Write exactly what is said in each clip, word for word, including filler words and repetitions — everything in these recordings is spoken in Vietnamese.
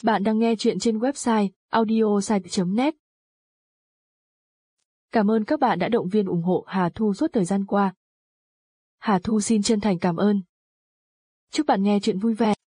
Bạn đang nghe chuyện trên website audiosite chấm net. Cảm ơn các bạn đã động viên ủng hộ Hà Thu suốt thời gian qua. Hà Thu xin chân thành cảm ơn. Chúc bạn nghe chuyện vui vẻ.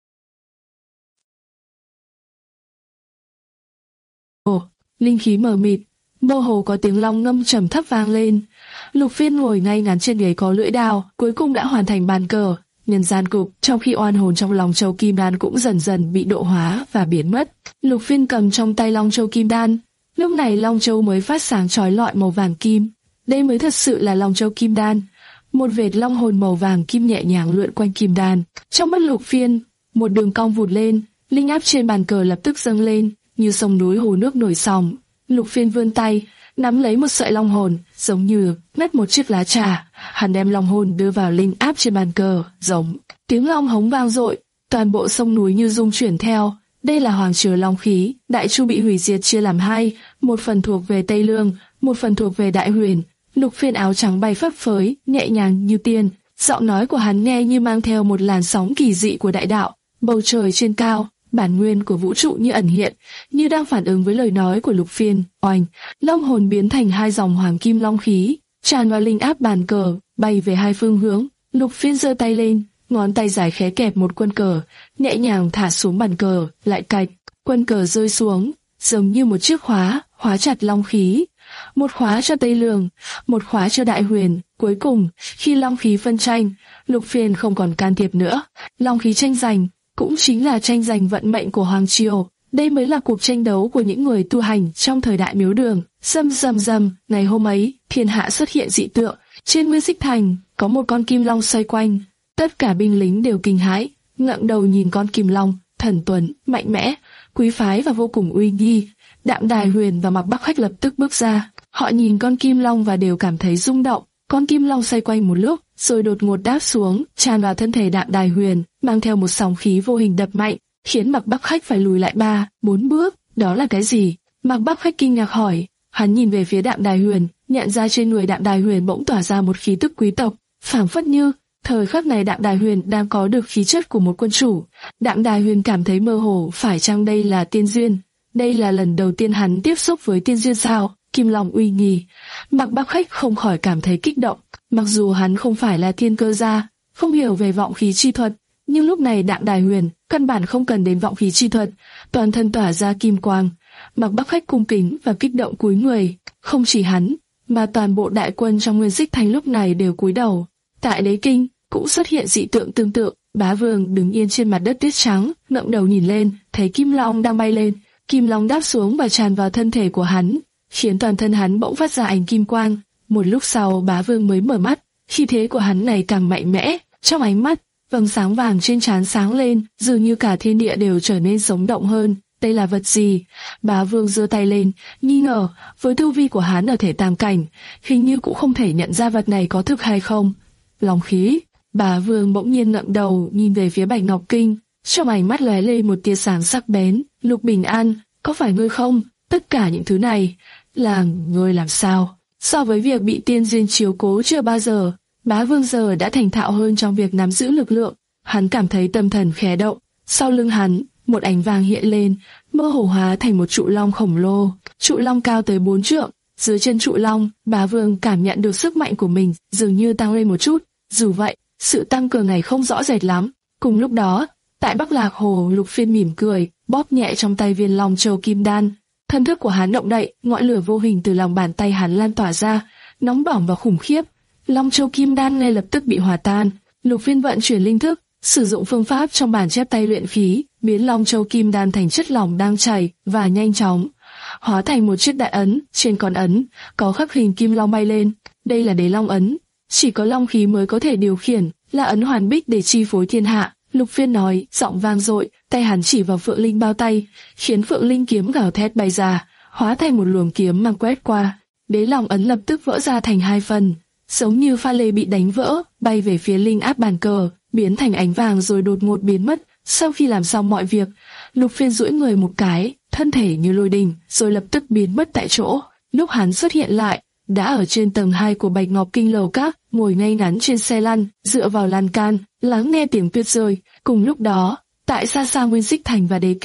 Ồ, linh khí mờ mịt, mơ hồ có tiếng long ngâm trầm thấp vang lên. Lục Phiên ngồi ngay ngắn trên ghế có lưỡi đao, cuối cùng đã hoàn thành bàn cờ nhân gian cục, trong khi oan hồn trong lòng châu kim đan cũng dần dần bị độ hóa và biến mất. Lục Phiên cầm trong tay long châu kim đan, lúc này long châu mới phát sáng chói lọi màu vàng kim. Đây mới thật sự là long châu kim đan. Một vệt long hồn màu vàng kim nhẹ nhàng lượn quanh kim đan. Trong mắt Lục Phiên, một đường cong vụt lên, linh áp trên bàn cờ lập tức dâng lên, như sông núi hồ nước nổi sóng. Lục Phiên vươn tay, nắm lấy một sợi long hồn, giống như ngắt một chiếc lá trà. Hắn đem long hồn đưa vào linh áp trên bàn cờ, giống tiếng long hống vang dội, toàn bộ sông núi như rung chuyển theo. Đây là hoàng chứa long khí. Đại Chu bị hủy diệt chia làm hai, một phần thuộc về Tây Lương, một phần thuộc về Đại Huyền. Lục Phiên áo trắng bay phấp phới, nhẹ nhàng như tiên. Giọng nói của hắn nghe như mang theo một làn sóng kỳ dị của đại đạo. Bầu trời trên cao, bản nguyên của vũ trụ như ẩn hiện, như đang phản ứng với lời nói của Lục Phiên. Oanh, long hồn biến thành hai dòng hoàng kim long khí, tràn vào linh áp bàn cờ, bay về hai phương hướng. Lục Phiên giơ tay lên, ngón tay dài khẽ kẹp một quân cờ, nhẹ nhàng thả xuống bàn cờ, lại cạch, quân cờ rơi xuống, giống như một chiếc khóa, khóa chặt long khí. Một khóa cho Tây Lương, một khóa cho Đại Huyền. Cuối cùng, khi long khí phân tranh, Lục Phiên không còn can thiệp nữa. Long khí tranh giành cũng chính là tranh giành vận mệnh của hoàng triều. Đây mới là cuộc tranh đấu của những người tu hành trong thời đại Miếu Đường. Rầm rầm rầm, ngày hôm ấy, thiên hạ xuất hiện dị tượng. Trên Nguyên Xích Thành có một con kim long xoay quanh. Tất cả binh lính đều kinh hãi, ngẩng đầu nhìn con kim long, thần tuấn, mạnh mẽ, quý phái và vô cùng uy nghi. Đạm Đài Huyền và Mạc Bắc Khách lập tức bước ra. Họ nhìn con kim long và đều cảm thấy rung động. Con kim long xoay quanh một lúc, rồi đột ngột đáp xuống, tràn vào thân thể Đạm Đài Huyền, mang theo một sóng khí vô hình đập mạnh, khiến Mạc Bắc Khách phải lùi lại ba, bốn bước. Đó là cái gì? Mạc Bắc Khách kinh ngạc hỏi. Hắn nhìn về phía Đạm Đài Huyền, nhận ra trên người Đạm Đài Huyền bỗng tỏa ra một khí tức quý tộc, phảng phất như thời khắc này Đạm Đài Huyền đang có được khí chất của một quân chủ. Đạm Đài Huyền cảm thấy mơ hồ, phải chăng đây là tiên duyên? Đây là lần đầu tiên hắn tiếp xúc với tiên duyên sao? Kim Long uy nghi. Mạc Bắc Khách không khỏi cảm thấy kích động. Mặc dù hắn không phải là thiên cơ gia, không hiểu về vọng khí chi thuật, nhưng lúc này Đạm Đài Huyền căn bản không cần đến vọng khí chi thuật, toàn thân tỏa ra kim quang. Mạc Bắc Khách cung kính và kích động cúi người. Không chỉ hắn, mà toàn bộ đại quân trong Nguyên Xích Thành lúc này đều cúi đầu. Tại Đế Kinh cũng xuất hiện dị tượng tương tự. Bá Vương đứng yên trên mặt đất tuyết trắng, ngẩng đầu nhìn lên, thấy Kim Long đang bay lên. Kim Long đáp xuống và tràn vào thân thể của hắn, khiến toàn thân hắn bỗng phát ra ánh kim quang. Một lúc sau Bá Vương mới mở mắt, khí thế của hắn ngày càng mạnh mẽ. Trong ánh mắt, vầng sáng vàng trên trán sáng lên, dường như cả thiên địa đều trở nên sống động hơn. Đây là vật gì? Bá Vương giơ tay lên, nghi ngờ. Với tu vi của hắn ở thể tam cảnh, hình như cũng không thể nhận ra vật này có thực hay không. Long khí. Bá Vương bỗng nhiên ngẩng đầu nhìn về phía Bạch Ngọc Kinh, trong ánh mắt lóe lên một tia sáng sắc bén. Lục Bình An, có phải ngươi không? Tất cả những thứ này là ngươi làm sao? So với việc bị tiên duyên chiếu cố chưa bao giờ, Bá Vương giờ đã thành thạo hơn trong việc nắm giữ lực lượng. Hắn cảm thấy tâm thần khẽ động. Sau lưng hắn, một ánh vàng hiện lên, mơ hồ hóa thành một trụ long khổng lồ. Trụ long cao tới bốn trượng. Dưới chân trụ long, Bá Vương cảm nhận được sức mạnh của mình dường như tăng lên một chút. Dù vậy, sự tăng cường này không rõ rệt lắm. Cùng lúc đó, tại Bắc Lạc Hồ, Lục Phiên mỉm cười, bóp nhẹ trong tay viên long châu kim đan. Thân thức của hắn động đậy, ngọn lửa vô hình từ lòng bàn tay hắn lan tỏa ra, nóng bỏng và khủng khiếp. Long châu kim đan ngay lập tức bị hòa tan. Lục Phiên vận chuyển linh thức, sử dụng phương pháp trong bản chép tay luyện khí, biến long châu kim đan thành chất lỏng đang chảy và nhanh chóng hóa thành một chiếc đại ấn. Trên con ấn có khắc hình kim long bay lên. Đây là Đế Long ấn, chỉ có long khí mới có thể điều khiển, là ấn hoàn bích để chi phối thiên hạ. Lục Phiên nói, giọng vang dội, tay hắn chỉ vào Phượng Linh bao tay, khiến Phượng Linh kiếm gào thét bay ra, hóa thành một luồng kiếm mang quét qua. Đế Long ấn lập tức vỡ ra thành hai phần, giống như pha lê bị đánh vỡ, bay về phía linh áp bàn cờ, biến thành ánh vàng rồi đột ngột biến mất. Sau khi làm xong mọi việc, Lục Phiên duỗi người một cái, thân thể như lôi đình, rồi lập tức biến mất tại chỗ. Lúc hắn xuất hiện lại, đã ở trên tầng hai của Bạch Ngọc Kinh lầu các, ngồi ngay ngắn trên xe lăn, dựa vào lan can, lắng nghe tiếng tuyết rơi. Cùng lúc đó, tại xa xa Nguyên Xích Thành và Đế Kinh,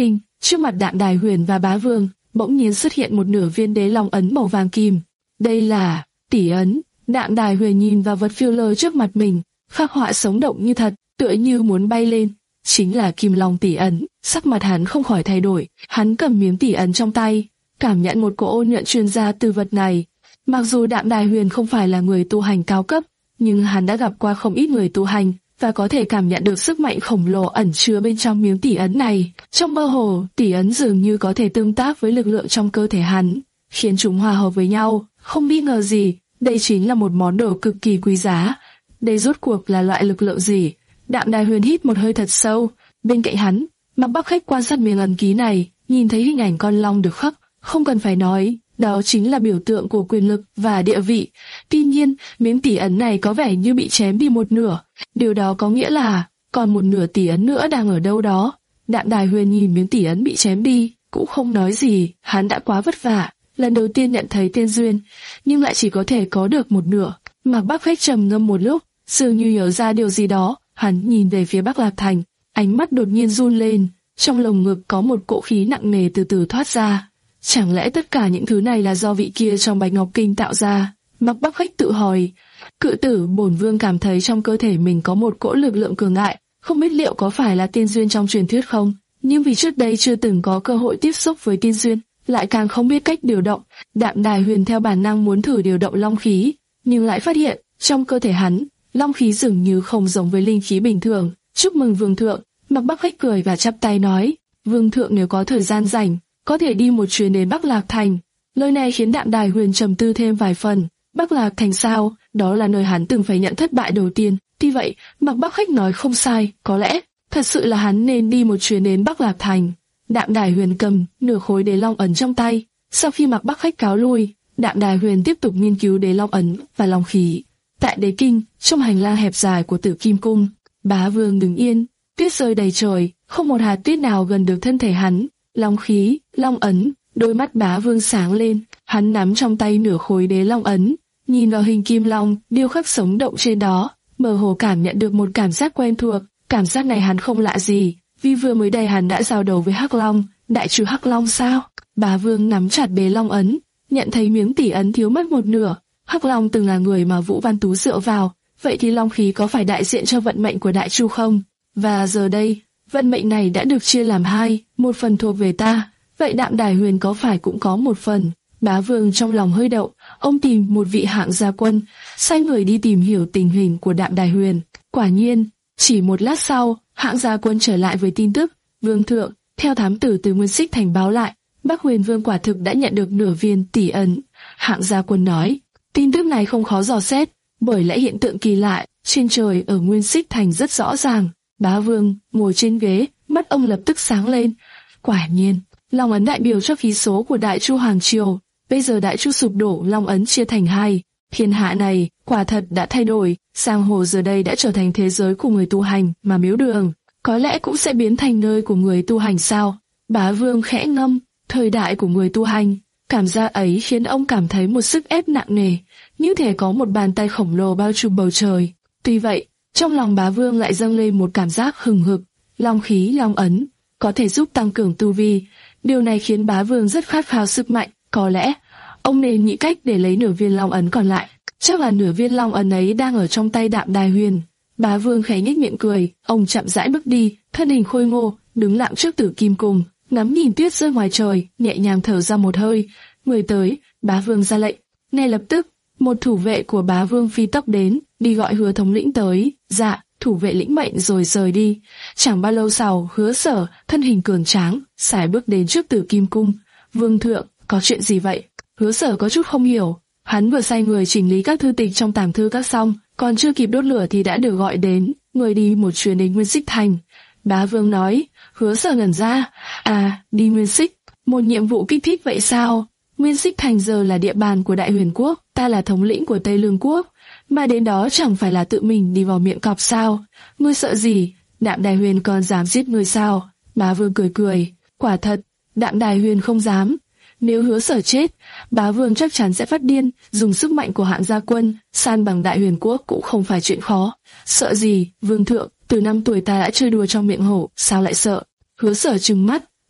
Trước mặt Đạm Đài Huyền và Bá Vương, bỗng nhiên xuất hiện một nửa viên đế long ấn màu vàng kim. Đây là tỷ ấn. Đạm Đài Huyền nhìn vào vật phiêu lơ trước mặt mình, khắc họa sống động như thật, tựa như muốn bay lên. Chính là Kim Long tỷ ấn. Sắc mặt hắn không khỏi thay đổi, hắn cầm miếng tỷ ấn trong tay, cảm nhận một cỗ ôn nhuận truyền ra từ vật này. Mặc dù Đạm Đài Huyền không phải là người tu hành cao cấp, nhưng hắn đã gặp qua không ít người tu hành và có thể cảm nhận được sức mạnh khổng lồ ẩn chứa bên trong miếng tỷ ấn này. Trong mơ hồ, tỷ ấn dường như có thể tương tác với lực lượng trong cơ thể hắn, khiến chúng hòa hợp với nhau. Không nghi ngờ gì, đây chính là một món đồ cực kỳ quý giá. Đây rốt cuộc là loại lực lượng gì? Đạm Đài Huyền hít một hơi thật sâu. Bên cạnh hắn, Mạc Bắc Khách quan sát miếng ấn ký này, nhìn thấy hình ảnh con long được khắc, không cần phải nói, đó chính là biểu tượng của quyền lực và địa vị. Tuy nhiên, miếng tỷ ấn này có vẻ như bị chém đi một nửa. Điều đó có nghĩa là còn một nửa tỷ ấn nữa đang ở đâu đó. Đạm Đài Huyền nhìn miếng tỷ ấn bị chém đi, cũng không nói gì. Hắn đã quá vất vả, lần đầu tiên nhận thấy tiên duyên, nhưng lại chỉ có thể có được một nửa. Mạc Bắc Khách trầm ngâm một lúc, dường như nhớ ra điều gì đó. Hắn nhìn về phía Bắc Lạc Thành, ánh mắt đột nhiên run lên, trong lồng ngực có một cỗ khí nặng nề từ từ thoát ra. Chẳng lẽ tất cả những thứ này là do vị kia trong Bạch Ngọc Kinh tạo ra? Mạc Bắc Khách tự hỏi. Cự tử Bổn Vương cảm thấy trong cơ thể mình có một cỗ lực lượng cường đại, không biết liệu có phải là tiên duyên trong truyền thuyết không? Nhưng vì trước đây chưa từng có cơ hội tiếp xúc với tiên duyên, lại càng không biết cách điều động. Đạm Đài Huyền theo bản năng muốn thử điều động long khí, nhưng lại phát hiện trong cơ thể hắn, long khí dường như không giống với linh khí bình thường. Chúc mừng Vương thượng. Mạc Bắc Khách cười và chắp tay nói, Vương thượng nếu có thời gian rảnh, có thể đi một chuyến đến Bắc Lạc Thành. Lời này khiến Đạm Đài Huyền trầm tư thêm vài phần. Bắc Lạc Thành sao? Đó là nơi hắn từng phải nhận thất bại đầu tiên. Tuy vậy, Mạc Bắc Khách nói không sai, có lẽ thật sự là hắn nên đi một chuyến đến Bắc Lạc Thành. Đạm Đài Huyền cầm nửa khối đế long ấn trong tay. Sau khi Mạc Bắc Khách cáo lui, Đạm Đài Huyền tiếp tục nghiên cứu đế long ấn và long khí. Tại đế kinh, trong hành lang hẹp dài của Tử Kim Cung, Bá Vương đứng yên, tuyết rơi đầy trời, không một hạt tuyết nào gần được thân thể hắn. Long khí, long ấn, đôi mắt Bá Vương sáng lên, hắn nắm trong tay nửa khối đế long ấn, nhìn vào hình kim long điêu khắc sống động trên đó, mơ hồ cảm nhận được một cảm giác quen thuộc. Cảm giác này hắn không lạ gì, vì vừa mới đây hắn đã giao đấu với Hắc Long, đại trừ Hắc Long sao? Bá Vương nắm chặt đế long ấn, nhận thấy miếng tỷ ấn thiếu mất một nửa. Hắc Long từng là người mà Vũ Văn Tú dựa vào, vậy thì long khí có phải đại diện cho vận mệnh của đại chu không? Và giờ đây, vận mệnh này đã được chia làm hai, một phần thuộc về ta, vậy Đạm Đài Huyền có phải cũng có một phần? Bá Vương trong lòng hơi động, ông tìm một vị hạng gia quân, sai người đi tìm hiểu tình hình của Đạm Đài Huyền. Quả nhiên, chỉ một lát sau, hạng gia quân trở lại với tin tức, Vương thượng, theo thám tử từ Nguyên Xích Thành báo lại, Bắc Huyền Vương quả thực đã nhận được nửa viên tỷ ấn. Hạng gia quân nói, tin tức này không khó dò xét, bởi lẽ hiện tượng kỳ lạ trên trời ở Nguyên Xích Thành rất rõ ràng. Bá Vương ngồi trên ghế, mắt ông lập tức sáng lên. Quả nhiên, long ấn đại biểu cho khí số của Đại Chu Hoàng Triều. Bây giờ Đại Chu sụp đổ, long ấn chia thành hai. Thiên hạ này quả thật đã thay đổi, Giang Hồ giờ đây đã trở thành thế giới của người tu hành, mà Miếu Đường có lẽ cũng sẽ biến thành nơi của người tu hành sao? Bá Vương khẽ ngâm, thời đại của người tu hành. Cảm giác ấy khiến ông cảm thấy một sức ép nặng nề, như thể có một bàn tay khổng lồ bao trùm bầu trời. Tuy vậy, trong lòng Bá Vương lại dâng lên một cảm giác hừng hực. Long khí, long ấn có thể giúp tăng cường tu vi. Điều này khiến Bá Vương rất khát khao sức mạnh. Có lẽ ông nên nghĩ cách để lấy nửa viên long ấn còn lại. Chắc là nửa viên long ấn ấy đang ở trong tay Đạm Đài Huyền. Bá Vương khẽ nhếch miệng cười, ông chậm rãi bước đi, thân hình khôi ngô, đứng lặng trước Tử Kim Cung, ngắm nhìn tuyết rơi ngoài trời, nhẹ nhàng thở ra một hơi. Người tới, Bá Vương ra lệnh. Ngay lập tức, một thủ vệ của Bá Vương phi tốc đến, đi gọi Hứa thống lĩnh tới. Dạ, thủ vệ lĩnh mệnh rồi rời đi. Chẳng bao lâu sau, Hứa Sở, thân hình cường tráng, sải bước đến trước Tử Kim Cung. Vương thượng, có chuyện gì vậy? Hứa Sở có chút không hiểu. Hắn vừa sai người chỉnh lý các thư tịch trong tàng thư các xong, còn chưa kịp đốt lửa thì đã được gọi đến, người đi một chuyến đến Nguyên Xích Thành. Bá Vương nói. Hứa Sở ngẩn ra. À, đi Nguyên Xích, một nhiệm vụ kích thích vậy sao? Nguyên Xích Thành giờ là địa bàn của Đại Huyền Quốc, ta là thống lĩnh của Tây Lương Quốc, mà đến đó chẳng phải là tự mình đi vào miệng cọp sao? Ngươi sợ gì? Đạm Đài Huyền còn dám giết ngươi sao? Bá Vương cười cười. Quả thật, Đạm Đài Huyền không dám. Nếu Hứa Sở chết, Bá Vương chắc chắn sẽ phát điên, dùng sức mạnh của hạng gia quân, san bằng Đại Huyền Quốc cũng không phải chuyện khó. Sợ gì, Vương thượng, từ năm tuổi ta đã chơi đùa trong miệng hổ, sao lại sợ? Hứa Sở trừng mắt,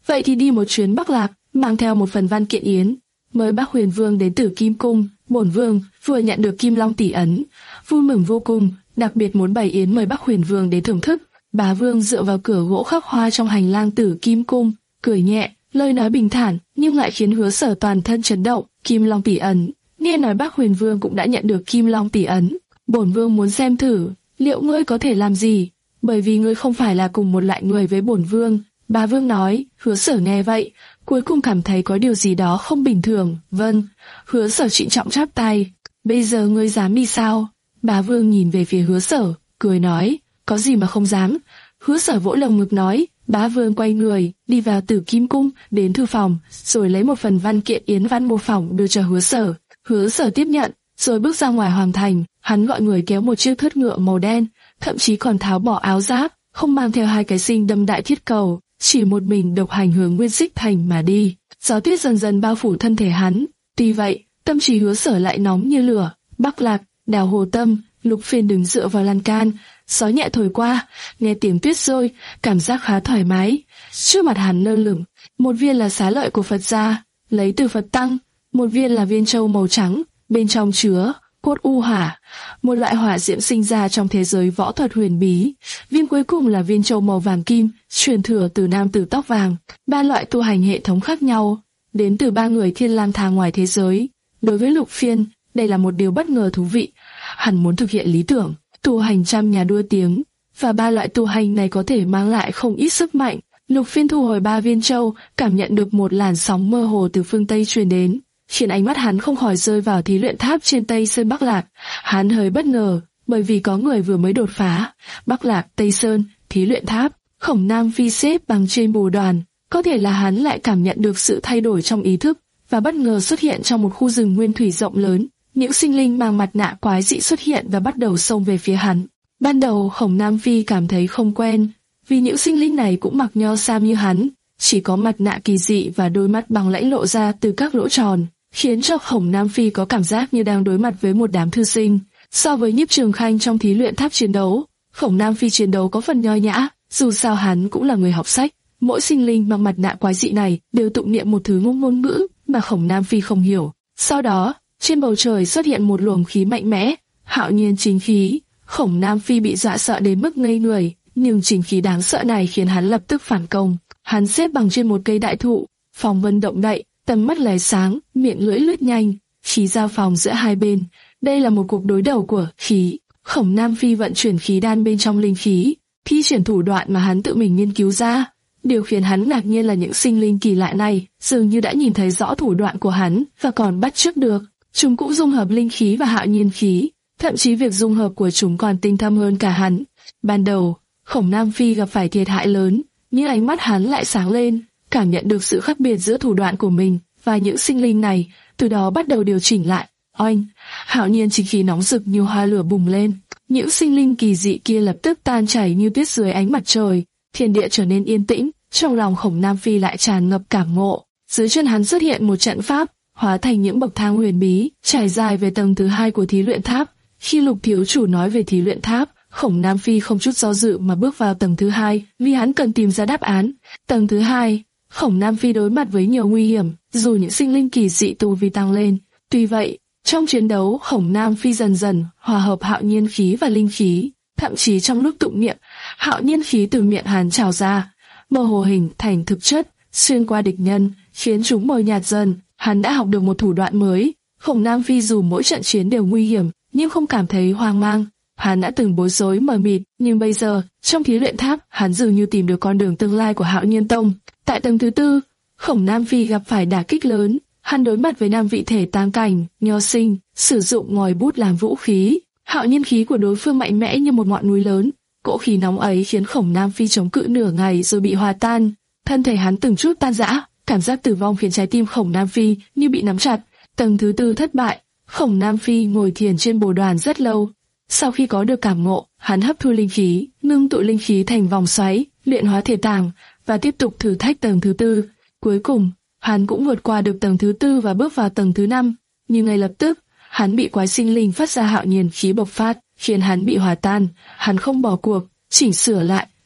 vậy thì đi một chuyến Bắc Lạc, mang theo một phần văn kiện yến, mời Bắc Huyền Vương đến Tử Kim Cung. Bổn vương vừa nhận được Kim Long tỷ ấn, vui mừng vô cùng, đặc biệt muốn bày yến mời Bắc Huyền Vương đến thưởng thức. Bá Vương dựa vào cửa gỗ khắc hoa trong hành lang Tử Kim Cung, cười nhẹ, lời nói bình thản nhưng lại khiến Hứa Sở toàn thân chấn động. Kim Long tỷ ấn, nghe nói Bắc Huyền Vương cũng đã nhận được Kim Long tỷ ấn. Bổn vương muốn xem thử, liệu ngươi có thể làm gì? Bởi vì ngươi không phải là cùng một loại người với bổn vương. Bá Vương nói. Hứa Sở nghe vậy, cuối cùng cảm thấy có điều gì đó không bình thường. Vâng. Hứa Sở trịnh trọng chắp tay. Bây giờ ngươi dám đi sao? Bá Vương nhìn về phía Hứa Sở, cười nói. Có gì mà không dám? Hứa Sở vỗ lồng ngực nói. Bá Vương quay người, đi vào Tử Kim Cung, đến thư phòng, rồi lấy một phần văn kiện yến văn mô phỏng đưa cho Hứa Sở. Hứa Sở tiếp nhận, rồi bước ra ngoài hoàng thành. Hắn gọi người kéo một chiếc thớt ngựa màu đen, thậm chí còn tháo bỏ áo giáp, không mang theo hai cái sinh đâm đại thiết cầu, chỉ một mình độc hành hướng Nguyên Xích Thành mà đi. Gió tuyết dần dần bao phủ thân thể hắn. Tuy vậy, tâm trí Hứa Sở lại nóng như lửa. Bắc Lạc, đảo Hồ Tâm, Lục Phiên đứng dựa vào lan can, gió nhẹ thổi qua, nghe tiếng tuyết rơi, cảm giác khá thoải mái. Trước mặt hắn lơ lửng, một viên là xá lợi của Phật gia, lấy từ Phật tăng, một viên là viên châu màu trắng, bên trong chứa cốt u hỏa, một loại hỏa diễm sinh ra trong thế giới võ thuật huyền bí. Viên cuối cùng là viên châu màu vàng kim, truyền thừa từ nam tử tóc vàng. Ba loại tu hành hệ thống khác nhau, đến từ ba người thiên lang thang ngoài thế giới. Đối với Lục Phiên, đây là một điều bất ngờ thú vị. Hắn muốn thực hiện lý tưởng tu hành trăm nhà đua tiếng, và ba loại tu hành này có thể mang lại không ít sức mạnh. Lục Phiên thu hồi ba viên châu, cảm nhận được một làn sóng mơ hồ từ phương Tây truyền đến, khiến ánh mắt hắn không khỏi rơi vào thí luyện tháp trên Tây Sơn Bắc Lạc. Hắn hơi bất ngờ, bởi vì có người vừa mới đột phá. Bắc Lạc, Tây Sơn, thí luyện tháp, Khổng Nam Phi xếp bằng trên bồ đoàn. Có thể là hắn lại cảm nhận được sự thay đổi trong ý thức, và bất ngờ xuất hiện trong một khu rừng nguyên thủy rộng lớn. Những sinh linh mang mặt nạ quái dị xuất hiện và bắt đầu xông về phía hắn. Ban đầu Khổng Nam Phi cảm thấy không quen, vì những sinh linh này cũng mặc nho sam như hắn, chỉ có mặt nạ kỳ dị và đôi mắt bằng lãnh lộ ra từ các lỗ tròn, khiến cho Khổng Nam Phi có cảm giác như đang đối mặt với một đám thư sinh. So với Nhiếp Trường Khanh trong thí luyện tháp chiến đấu, Khổng Nam Phi chiến đấu có phần nho nhã, dù sao hắn cũng là người học sách. Mỗi sinh linh mang mặt nạ quái dị này đều tụng niệm một thứ ngôn ngôn ngữ mà Khổng Nam Phi không hiểu. Sau đó, trên bầu trời xuất hiện một luồng khí mạnh mẽ, hạo nhiên chính khí. Khổng Nam Phi bị dọa sợ đến mức ngây người, nhưng chính khí đáng sợ này khiến hắn lập tức phản công. Hắn xếp bằng trên một cây đại thụ, phong vân động đậy, tầm mắt lóe sáng, miệng lưỡi lướt nhanh, khí giao phòng giữa hai bên. Đây là một cuộc đối đầu của khí. Khổng Nam Phi vận chuyển khí đan bên trong linh khí, thi triển thủ đoạn mà hắn tự mình nghiên cứu ra. Điều khiến hắn ngạc nhiên là những sinh linh kỳ lạ này dường như đã nhìn thấy rõ thủ đoạn của hắn và còn bắt chước được. Chúng cũng dung hợp linh khí và hạo nhiên khí, thậm chí việc dung hợp của chúng còn tinh thâm hơn cả hắn. Ban đầu, Khổng Nam Phi gặp phải thiệt hại lớn, nhưng ánh mắt hắn lại sáng lên, cảm nhận được sự khác biệt giữa thủ đoạn của mình và những sinh linh này, từ đó bắt đầu điều chỉnh lại. Oanh, hạo nhiên chính khí nóng rực như hoa lửa bùng lên, những sinh linh kỳ dị kia lập tức tan chảy như tuyết dưới ánh mặt trời, thiên địa trở nên yên tĩnh, trong lòng Khổng Nam Phi lại tràn ngập cảm ngộ. Dưới chân hắn xuất hiện một trận pháp, hóa thành những bậc thang huyền bí, trải dài về tầng thứ hai của thí luyện tháp. Khi Lục thiếu chủ nói về thí luyện tháp, Khổng Nam Phi không chút do dự mà bước vào tầng thứ hai, vì hắn cần tìm ra đáp án. Tầng thứ hai, Khổng Nam Phi đối mặt với nhiều nguy hiểm, dù những sinh linh kỳ dị tu vi tăng lên. Tuy vậy, trong chiến đấu, Khổng Nam Phi dần dần hòa hợp hạo nhiên khí và linh khí, thậm chí trong lúc tụng niệm, hạo nhiên khí từ miệng hắn trào ra, mơ hồ hình thành thực chất, xuyên qua địch nhân, khiến chúng mờ nhạt dần. Hắn đã học được một thủ đoạn mới. Khổng Nam Phi dù mỗi trận chiến đều nguy hiểm, nhưng không cảm thấy hoang mang. Hắn đã từng bối rối mờ mịt, nhưng bây giờ, trong thí luyện tháp, hắn dường như tìm được con đường tương lai của Hạo Nhiên Tông. Tại tầng thứ tư, Khổng Nam Phi gặp phải đả kích lớn. Hắn đối mặt với nam vị thể tam cảnh, Nho Sinh, sử dụng ngòi bút làm vũ khí. Hạo nhiên khí của đối phương mạnh mẽ như một ngọn núi lớn. Cỗ khí nóng ấy khiến Khổng Nam Phi chống cự nửa ngày rồi bị hòa tan. Thân thể hắn từng chút tan rã. Cảm giác tử vong khiến trái tim Khổng Nam Phi như bị nắm chặt. Tầng thứ tư thất bại, Khổng Nam Phi ngồi thiền trên bồ đoàn rất lâu. Sau khi có được cảm ngộ, hắn hấp thu linh khí, ngưng tụ linh khí thành vòng xoáy, luyện hóa thể tàng và tiếp tục thử thách tầng thứ tư. Cuối cùng, hắn cũng vượt qua được tầng thứ tư và bước vào tầng thứ năm. Nhưng ngay lập tức, hắn bị quái sinh linh phát ra hạo nhiên khí bộc phát, khiến hắn bị hòa tan. Hắn không bỏ cuộc, chỉnh sửa lại,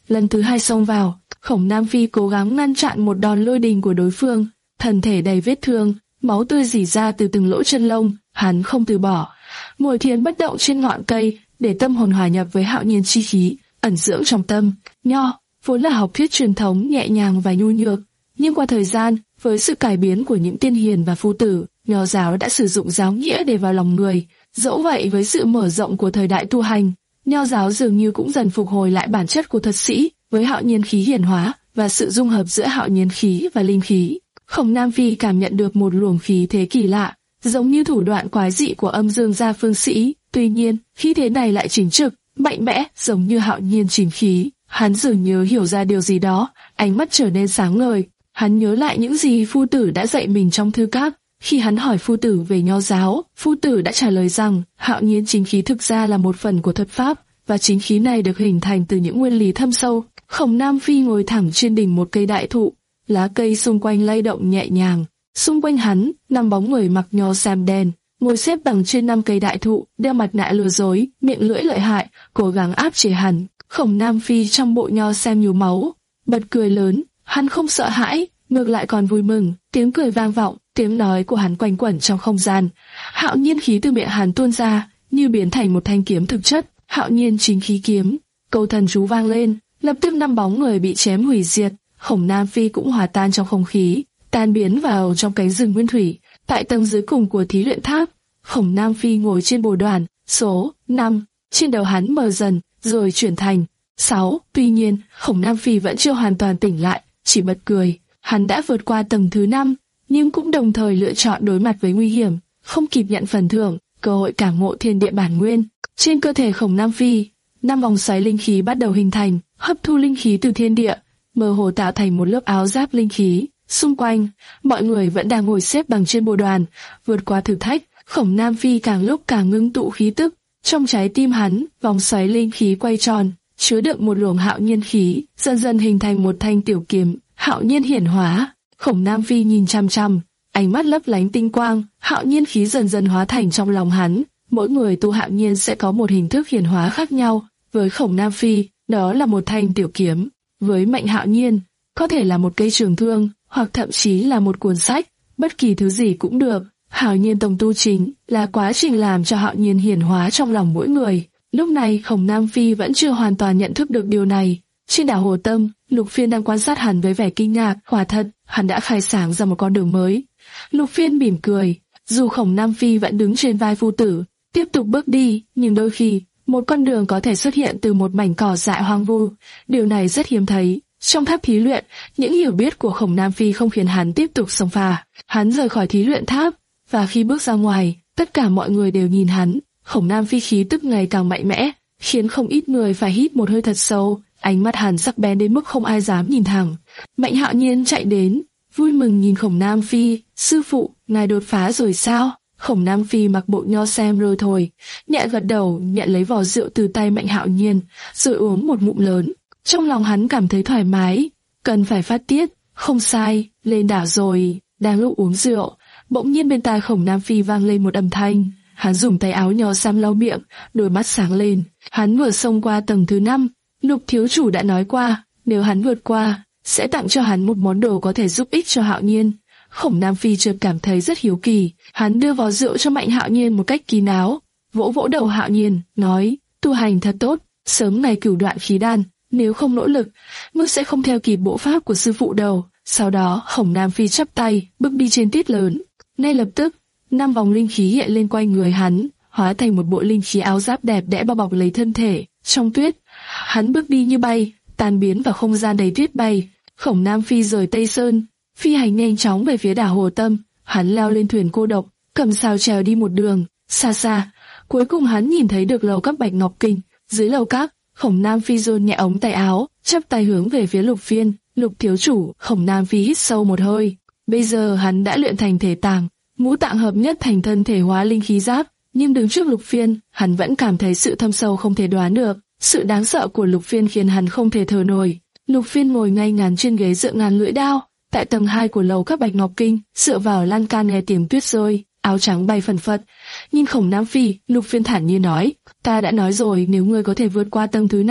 lần thứ hai xông vào. Khổng Nam Phi cố gắng ngăn chặn một đòn lôi đình của đối phương, thân thể đầy vết thương, máu tươi rỉ ra từ từng lỗ chân lông. Hắn không từ bỏ, ngồi thiền bất động trên ngọn cây, để tâm hồn hòa nhập với hạo nhiên chi khí, ẩn dưỡng trong tâm. Nho vốn là học thuyết truyền thống nhẹ nhàng và nhu nhược, nhưng qua thời gian, với sự cải biến của những tiên hiền và phu tử, Nho giáo đã sử dụng giáo nghĩa để vào lòng người. Dẫu vậy, với sự mở rộng của thời đại tu hành, Nho giáo dường như cũng dần phục hồi lại bản chất của thuật sĩ, với hạo nhiên khí hiển hóa và sự dung hợp giữa hạo nhiên khí và linh khí. Khổng Nam Phi cảm nhận được một luồng khí thế kỳ lạ, giống như thủ đoạn quái dị của âm dương gia phương sĩ. Tuy nhiên, khí thế này lại chính trực, mạnh mẽ, giống như hạo nhiên chính khí. Hắn dường như hiểu ra điều gì đó, ánh mắt trở nên sáng ngời. Hắn nhớ lại những gì phu tử đã dạy mình trong thư các. Khi hắn hỏi phu tử về Nho giáo, phu tử đã trả lời rằng hạo nhiên chính khí thực ra là một phần của thuật pháp, và chính khí này được hình thành từ những nguyên lý thâm sâu. Khổng Nam Phi ngồi thẳng trên đỉnh một cây đại thụ, lá cây xung quanh lay động nhẹ nhàng. Xung quanh hắn, năm bóng người mặc nho sam đen, ngồi xếp bằng trên năm cây đại thụ, đeo mặt nạ lừa dối, miệng lưỡi lợi hại, cố gắng áp chế hắn. Khổng Nam Phi trong bộ nho sam nhú máu, bật cười lớn. Hắn không sợ hãi, ngược lại còn vui mừng. Tiếng cười vang vọng, tiếng nói của hắn quanh quẩn trong không gian. Hạo nhiên khí từ miệng hắn tuôn ra, như biến thành một thanh kiếm thực chất. Hạo nhiên chính khí kiếm. Câu thần chú vang lên, lập tức năm bóng người bị chém hủy diệt. Khổng Nam Phi cũng hòa tan trong không khí, tan biến vào trong cánh rừng nguyên thủy. Tại tầng dưới cùng của thí luyện tháp, Khổng Nam Phi ngồi trên bồ đoàn số năm. Trên đầu hắn mờ dần, rồi chuyển thành sáu. Tuy nhiên, Khổng Nam Phi vẫn chưa hoàn toàn tỉnh lại, chỉ bật cười. Hắn đã vượt qua tầng thứ năm, nhưng cũng đồng thời lựa chọn đối mặt với nguy hiểm, không kịp nhận phần thưởng, cơ hội cảm ngộ thiên địa bản nguyên. Trên cơ thể Khổng Nam Phi, năm vòng xoáy linh khí bắt đầu hình thành, hấp thu linh khí từ thiên địa, mơ hồ tạo thành một lớp áo giáp linh khí. Xung quanh, mọi người vẫn đang ngồi xếp bằng trên bồ đoàn, vượt qua thử thách. Khổng Nam Phi càng lúc càng ngưng tụ khí tức, trong trái tim hắn, vòng xoáy linh khí quay tròn, chứa đựng một luồng hạo nhiên khí, dần dần hình thành một thanh tiểu kiếm, hạo nhiên hiển hóa. Khổng Nam Phi nhìn chăm chăm, ánh mắt lấp lánh tinh quang, hạo nhiên khí dần dần hóa thành trong lòng hắn. Mỗi người tu hạo nhiên sẽ có một hình thức hiển hóa khác nhau. Với Khổng Nam Phi, đó là một thanh tiểu kiếm. Với Mạnh Hạo Nhiên, có thể là một cây trường thương, hoặc thậm chí là một cuốn sách, bất kỳ thứ gì cũng được. Hạo nhiên tông tu chính là quá trình làm cho hạo nhiên hiển hóa trong lòng mỗi người. Lúc này Khổng Nam Phi vẫn chưa hoàn toàn nhận thức được điều này. Trên đảo Hồ Tâm, Lục Phiên đang quan sát hắn với vẻ kinh ngạc. Quả thật, hắn đã khai sáng ra một con đường mới. Lục Phiên mỉm cười, dù Khổng Nam Phi vẫn đứng trên vai phu tử, tiếp tục bước đi, nhưng đôi khi một con đường có thể xuất hiện từ một mảnh cỏ dại hoang vu. Điều này rất hiếm thấy. Trong tháp thí luyện, những hiểu biết của Khổng Nam Phi không khiến hắn tiếp tục xông pha. Hắn rời khỏi thí luyện tháp, và khi bước ra ngoài, tất cả mọi người đều nhìn hắn. Khổng Nam Phi khí tức ngày càng mạnh mẽ, khiến không ít người phải hít một hơi thật sâu. Ánh mắt hắn sắc bén đến mức không ai dám nhìn thẳng. Mạnh Hạo Nhiên chạy đến, vui mừng nhìn Khổng Nam Phi. Sư phụ, ngài đột phá rồi sao? Khổng Nam Phi mặc bộ nho xem rồi thôi, nhẹ gật đầu, nhận lấy vò rượu từ tay Mạnh Hạo Nhiên, rồi uống một ngụm lớn. Trong lòng hắn cảm thấy thoải mái, cần phải phát tiết. Không sai, lên đảo rồi. Đang lúc uống rượu, bỗng nhiên bên tai Khổng Nam Phi vang lên một âm thanh. Hắn dùng tay áo nho sam lau miệng, đôi mắt sáng lên. Hắn vừa xông qua tầng thứ năm. Lục thiếu chủ đã nói qua, nếu hắn vượt qua, sẽ tặng cho hắn một món đồ có thể giúp ích cho Hạo Nhiên. Khổng Nam Phi chợt cảm thấy rất hiếu kỳ. Hắn đưa vò rượu cho Mạnh Hạo Nhiên một cách kín đáo, vỗ vỗ đầu Hạo Nhiên, nói: tu hành thật tốt, sớm ngày cửu đoạn khí đan, nếu không nỗ lực, ngươi sẽ không theo kịp bộ pháp của sư phụ đâu. Sau đó, Khổng Nam Phi chắp tay, bước đi trên tiết lớn. Ngay lập tức, năm vòng linh khí hiện lên quanh người hắn, hóa thành một bộ linh khí áo giáp đẹp đẽ bao bọc lấy thân thể. Trong tuyết, hắn bước đi như bay, tan biến vào không gian đầy tuyết bay. Khổng Nam Phi rời Tây Sơn, phi hành nhanh chóng về phía đảo Hồ Tâm. Hắn leo lên thuyền cô độc, cầm sào chèo đi một đường. Xa xa, cuối cùng hắn nhìn thấy được lầu các Bạch Ngọc Kinh. Dưới lầu các, Khổng Nam Phi rôn nhẹ ống tay áo, chắp tay hướng về phía Lục Phiên. Lục thiếu chủ. Khổng Nam Phi hít sâu một hơi. Bây giờ hắn đã luyện thành thể tàng, ngũ tạng hợp nhất thành thân thể hóa linh khí giáp. Nhưng đứng trước Lục Phiên, hắn vẫn cảm thấy sự thâm sâu không thể đoán được. Sự đáng sợ của Lục Phiên khiến hắn không thể thở nổi. Lục Phiên ngồi ngay ngắn trên ghế dựa ngàn lưỡi đao, tại tầng hai của lầu các Bạch Ngọc Kinh, dựa vào lan can nghe tiếng tuyết rơi, áo trắng bay phần phật. Nhìn Khổng Nam Phi, Lục Phiên thản nhiên nói: ta đã nói rồi, nếu ngươi có thể vượt qua tầng thứ năm,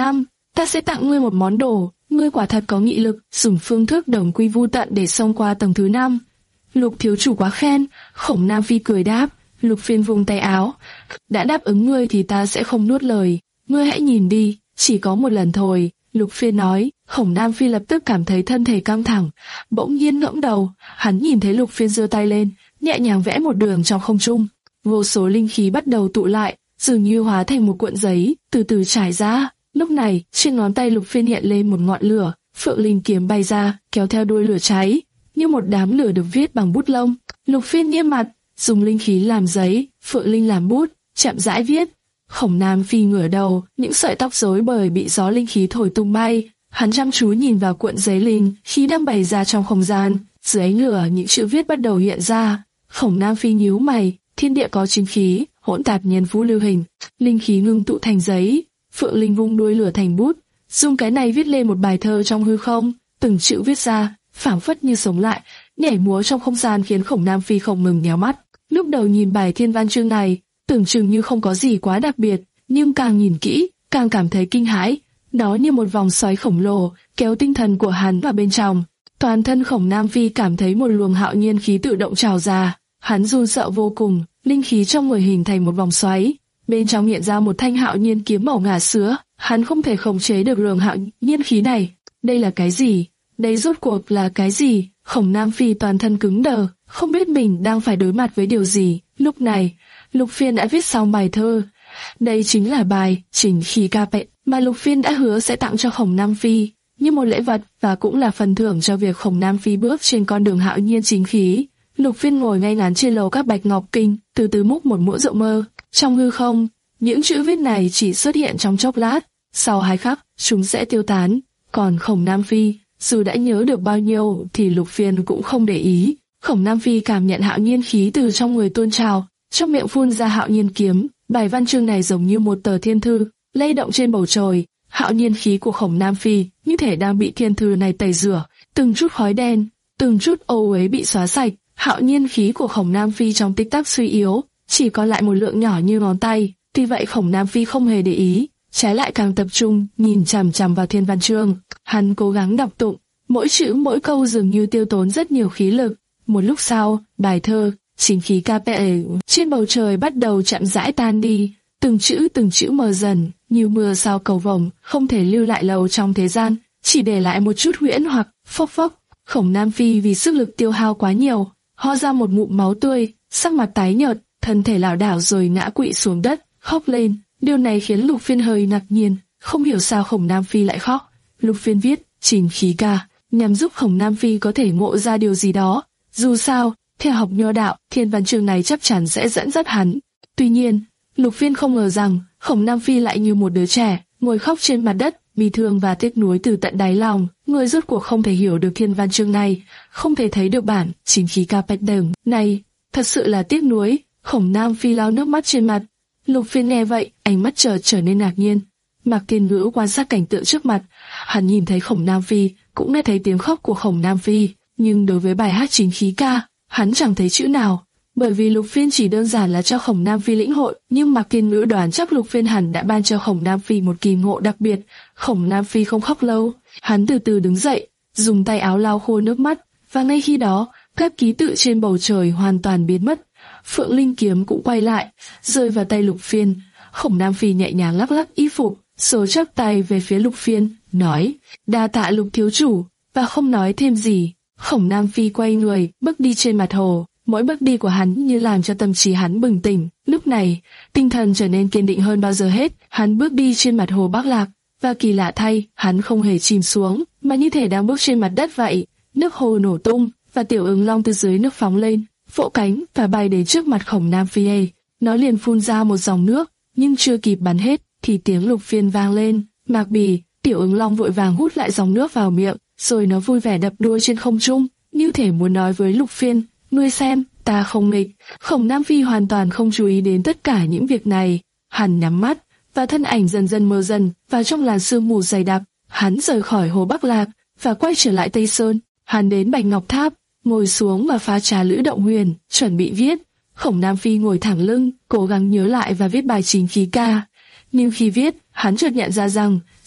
ta sẽ tặng ngươi một món đồ, ngươi quả thật có nghị lực, dùng phương thức đồng quy vu tận để xông qua tầng thứ năm. Lục thiếu chủ quá khen, Khổng Nam Phi cười đáp. Lục Phiên vùng tay áo, đã đáp ứng ngươi thì ta sẽ không nuốt lời, ngươi hãy nhìn đi, chỉ có một lần thôi. Lục Phiên nói. Khổng Nam Phi lập tức cảm thấy thân thể căng thẳng, bỗng nhiên ngẩng đầu, hắn nhìn thấy Lục Phiên giơ tay lên, nhẹ nhàng vẽ một đường trong không trung. Vô số linh khí bắt đầu tụ lại, dường như hóa thành một cuộn giấy, từ từ trải ra. Lúc này, trên ngón tay Lục Phiên hiện lên một ngọn lửa, Phượng Linh kiếm bay ra, kéo theo đuôi lửa cháy, như một đám lửa được viết bằng bút lông. Lục Phiên nghiêm mặt, dùng linh khí làm giấy, Phượng Linh làm bút, chậm rãi viết. Khổng Nam Phi ngửa đầu, những sợi tóc rối bời bị gió linh khí thổi tung bay. Hắn chăm chú nhìn vào cuộn giấy linh khí đang bày ra trong không gian, dưới ánh lửa những chữ viết bắt đầu hiện ra. Khổng Nam Phi nhíu mày, thiên địa có chính khí, hỗn tạp nhân vũ lưu hình, linh khí ngưng tụ thành giấy. Phượng Linh vung đuôi lửa thành bút, dùng cái này viết lên một bài thơ trong hư không, từng chữ viết ra, phảng phất như sống lại, nhảy múa trong không gian khiến Khổng Nam Phi không ngừng nhéo mắt. Lúc đầu nhìn bài thiên văn chương này, tưởng chừng như không có gì quá đặc biệt, nhưng càng nhìn kỹ, càng cảm thấy kinh hãi. Đó như một vòng xoáy khổng lồ, kéo tinh thần của hắn vào bên trong. Toàn thân Khổng Nam Phi cảm thấy một luồng hạo nhiên khí tự động trào ra. Hắn run sợ vô cùng, linh khí trong người hình thành một vòng xoáy. Bên trong hiện ra một thanh hạo nhiên kiếm màu ngà sữa. Hắn không thể khống chế được luồng hạo nhiên khí này. Đây là cái gì? Đây rốt cuộc là cái gì? Khổng Nam Phi toàn thân cứng đờ, không biết mình đang phải đối mặt với điều gì. Lúc này, Lục Phiên đã viết xong bài thơ. Đây chính là bài Chính Khí Ca Pệ mà Lục Phiên đã hứa sẽ tặng cho Khổng Nam Phi, như một lễ vật và cũng là phần thưởng cho việc Khổng Nam Phi bước trên con đường hạo nhiên chính khí. Lục Phiên ngồi ngay ngắn trên lầu các bạch ngọc kinh, từ từ múc một muỗng rượu mơ. Trong hư không, những chữ viết này chỉ xuất hiện trong chốc lát, sau hai khắc, chúng sẽ tiêu tán. Còn Khổng Nam Phi, dù đã nhớ được bao nhiêu thì Lục Phiên cũng không để ý. Khổng Nam Phi cảm nhận hạo nhiên khí từ trong người tuôn trào, trong miệng phun ra hạo nhiên kiếm. Bài văn chương này giống như một tờ thiên thư, lay động trên bầu trời. Hạo nhiên khí của Khổng Nam Phi như thể đang bị thiên thư này tẩy rửa, từng chút khói đen, từng chút ô uế bị xóa sạch. Hạo nhiên khí của Khổng Nam Phi trong tích tắc suy yếu, chỉ còn lại một lượng nhỏ như ngón tay. Tuy vậy Khổng Nam Phi không hề để ý, trái lại càng tập trung nhìn chằm chằm vào thiên văn chương. Hắn cố gắng đọc tụng, mỗi chữ mỗi câu dường như tiêu tốn rất nhiều khí lực. Một lúc sau, bài thơ Chính Khí Ca Pệ trên bầu trời bắt đầu chậm rãi tan đi, từng chữ từng chữ mờ dần, như mưa sau cầu vồng, không thể lưu lại lâu trong thế gian, chỉ để lại một chút huyễn hoặc. Phốc phốc. Khổng Nam Phi vì sức lực tiêu hao quá nhiều, ho ra một ngụm máu tươi, sắc mặt tái nhợt, thân thể lảo đảo rồi ngã quỵ xuống đất, khóc lên. Điều này khiến Lục Phiên hơi ngạc nhiên, không hiểu sao Khổng Nam Phi lại khóc. Lục Phiên viết Chính Khí Ca nhằm giúp Khổng Nam Phi có thể ngộ ra điều gì đó. Dù sao, theo học nho đạo, thiên văn chương này chắc chắn sẽ dẫn dắt hắn. Tuy nhiên, Lục Phiên không ngờ rằng Khổng Nam Phi lại như một đứa trẻ, ngồi khóc trên mặt đất, bi thương và tiếc nuối từ tận đáy lòng. Người rốt cuộc không thể hiểu được thiên văn chương này, không thể thấy được bản Chính Khí Ca Pệ Đừng này, thật sự là tiếc nuối. Khổng Nam Phi lau nước mắt trên mặt. Lục Phiên nghe vậy, ánh mắt chợt trở nên ngạc nhiên. Mạc Thiên Ngữ quan sát cảnh tượng trước mặt, hắn nhìn thấy Khổng Nam Phi, cũng nghe thấy tiếng khóc của Khổng Nam Phi, nhưng đối với bài hát Chính Khí Ca, hắn chẳng thấy chữ nào, bởi vì Lục Phiên chỉ đơn giản là cho Khổng Nam Phi lĩnh hội, nhưng Mạc Thiên Ngữ đoán chắc Lục Phiên hẳn đã ban cho Khổng Nam Phi một kỳ ngộ đặc biệt. Khổng Nam Phi không khóc lâu, hắn từ từ đứng dậy, dùng tay áo lau khô nước mắt, và ngay khi đó, các ký tự trên bầu trời hoàn toàn biến mất. Phượng Linh kiếm cũng quay lại, rơi vào tay Lục Phiên. Khổng Nam Phi nhẹ nhàng lắc lắc y phục, rồi chắp tay về phía Lục Phiên, nói: đa tạ Lục thiếu chủ, và không nói thêm gì. Khổng Nam Phi quay người, bước đi trên mặt hồ. Mỗi bước đi của hắn như làm cho tâm trí hắn bừng tỉnh. Lúc này, tinh thần trở nên kiên định hơn bao giờ hết. Hắn bước đi trên mặt hồ Bắc Lạc, và kỳ lạ thay, hắn không hề chìm xuống, mà như thể đang bước trên mặt đất vậy. Nước hồ nổ tung, và Tiểu Ứng Long từ dưới nước phóng lên, vỗ cánh và bay đến trước mặt Khổng Nam Phi. Nó liền phun ra một dòng nước, nhưng chưa kịp bắn hết, thì tiếng Lục Phiên vang lên. Mạc Bì, Tiểu Ứng Long vội vàng hút lại dòng nước vào miệng, rồi nó vui vẻ đập đuôi trên không trung, như thể muốn nói với Lục Phiên: ngươi xem, ta không nghịch. Khổng Nam Phi hoàn toàn không chú ý đến tất cả những việc này. Hắn nhắm mắt, và thân ảnh dần dần mờ dần vào trong làn sương mù dày đặc. Hắn rời khỏi hồ Bắc Lạc và quay trở lại Tây Sơn. Hắn đến Bạch Ngọc Tháp, ngồi xuống và pha trà Lữ Động Huyền, chuẩn bị viết. Khổng Nam Phi ngồi thẳng lưng, cố gắng nhớ lại và viết bài Chính Khí Ca. Nhưng khi viết, hắn chợt nhận ra rằng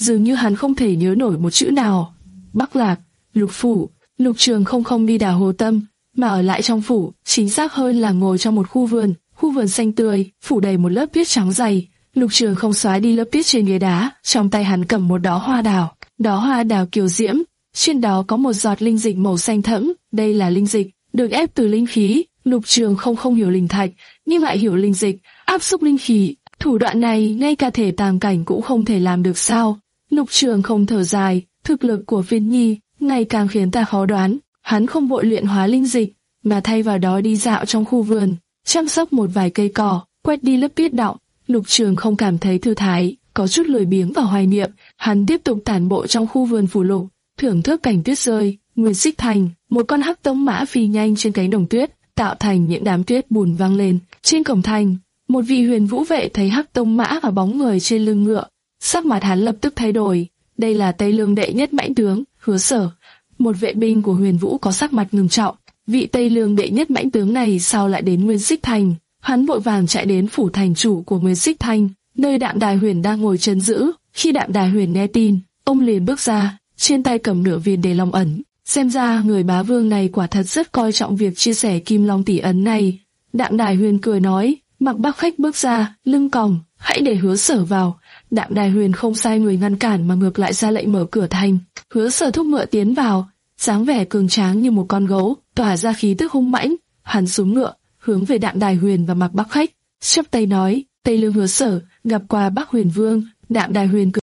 dường như hắn không thể nhớ nổi một chữ nào. Bắc Lạc, Lục phủ. Lục Trường không không đi đào Hồ Tâm, mà ở lại trong phủ, chính xác hơn là ngồi trong một khu vườn, khu vườn xanh tươi, phủ đầy một lớp tuyết trắng dày. Lục Trường không xóa đi lớp tuyết trên ghế đá, trong tay hắn cầm một đóa hoa đào, đóa hoa đào kiều diễm, trên đó có một giọt linh dịch màu xanh thẫm, đây là linh dịch được ép từ linh khí. Lục Trường không không hiểu linh thạch, nhưng lại hiểu linh dịch, áp xúc linh khí. Thủ đoạn này ngay cả thể tàng cảnh cũng không thể làm được sao? Lục Trường không thở dài, thực lực của Viên Nhi ngày càng khiến ta khó đoán. Hắn không vội luyện hóa linh dịch, mà thay vào đó đi dạo trong khu vườn, chăm sóc một vài cây cỏ, quét đi lớp tuyết đọng. Lục Trường không cảm thấy thư thái, có chút lười biếng và hoài niệm. Hắn tiếp tục tản bộ trong khu vườn phủ lục, thưởng thức cảnh tuyết rơi. Nguyên Xích Thành, một con hắc tông mã phi nhanh trên cánh đồng tuyết, tạo thành những đám tuyết bùn vang lên. Trên cổng thành, một vị huyền vũ vệ thấy hắc tông mã và bóng người trên lưng ngựa, sắc mặt hắn lập tức thay đổi. Đây là Tây Lương đệ nhất mãnh tướng Hứa Sở. Một vệ binh của huyền vũ có sắc mặt ngưng trọng. Vị Tây Lương đệ nhất mãnh tướng này sao lại đến Nguyên Xích Thành? Hắn vội vàng chạy đến phủ thành chủ của Nguyên Xích Thành, nơi Đạm Đài Huyền đang ngồi trấn giữ. Khi Đạm Đài Huyền nghe tin, ông liền bước ra, trên tay cầm nửa viên Đề Long ấn. Xem ra người bá vương này quả thật rất coi trọng việc chia sẻ Kim Long tỷ ấn này. Đạm Đài Huyền cười nói. Mặc Bắc Khách bước ra, lưng còng, hãy để Hứa Sở vào. Đạm Đài Huyền không sai người ngăn cản mà ngược lại ra lệnh mở cửa thành. Hứa Sở thúc ngựa tiến vào, dáng vẻ cường tráng như một con gấu, tỏa ra khí tức hung mãnh. Hắn xuống ngựa, hướng về Đạm Đài Huyền và Mặc Bắc Khách, chắp tay nói: Tây Lương Hứa Sở, gặp qua Bắc Huyền Vương. Đạm Đài Huyền cười.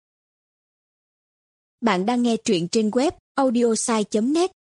Bạn đang nghe truyện trên web audiosai chấm net.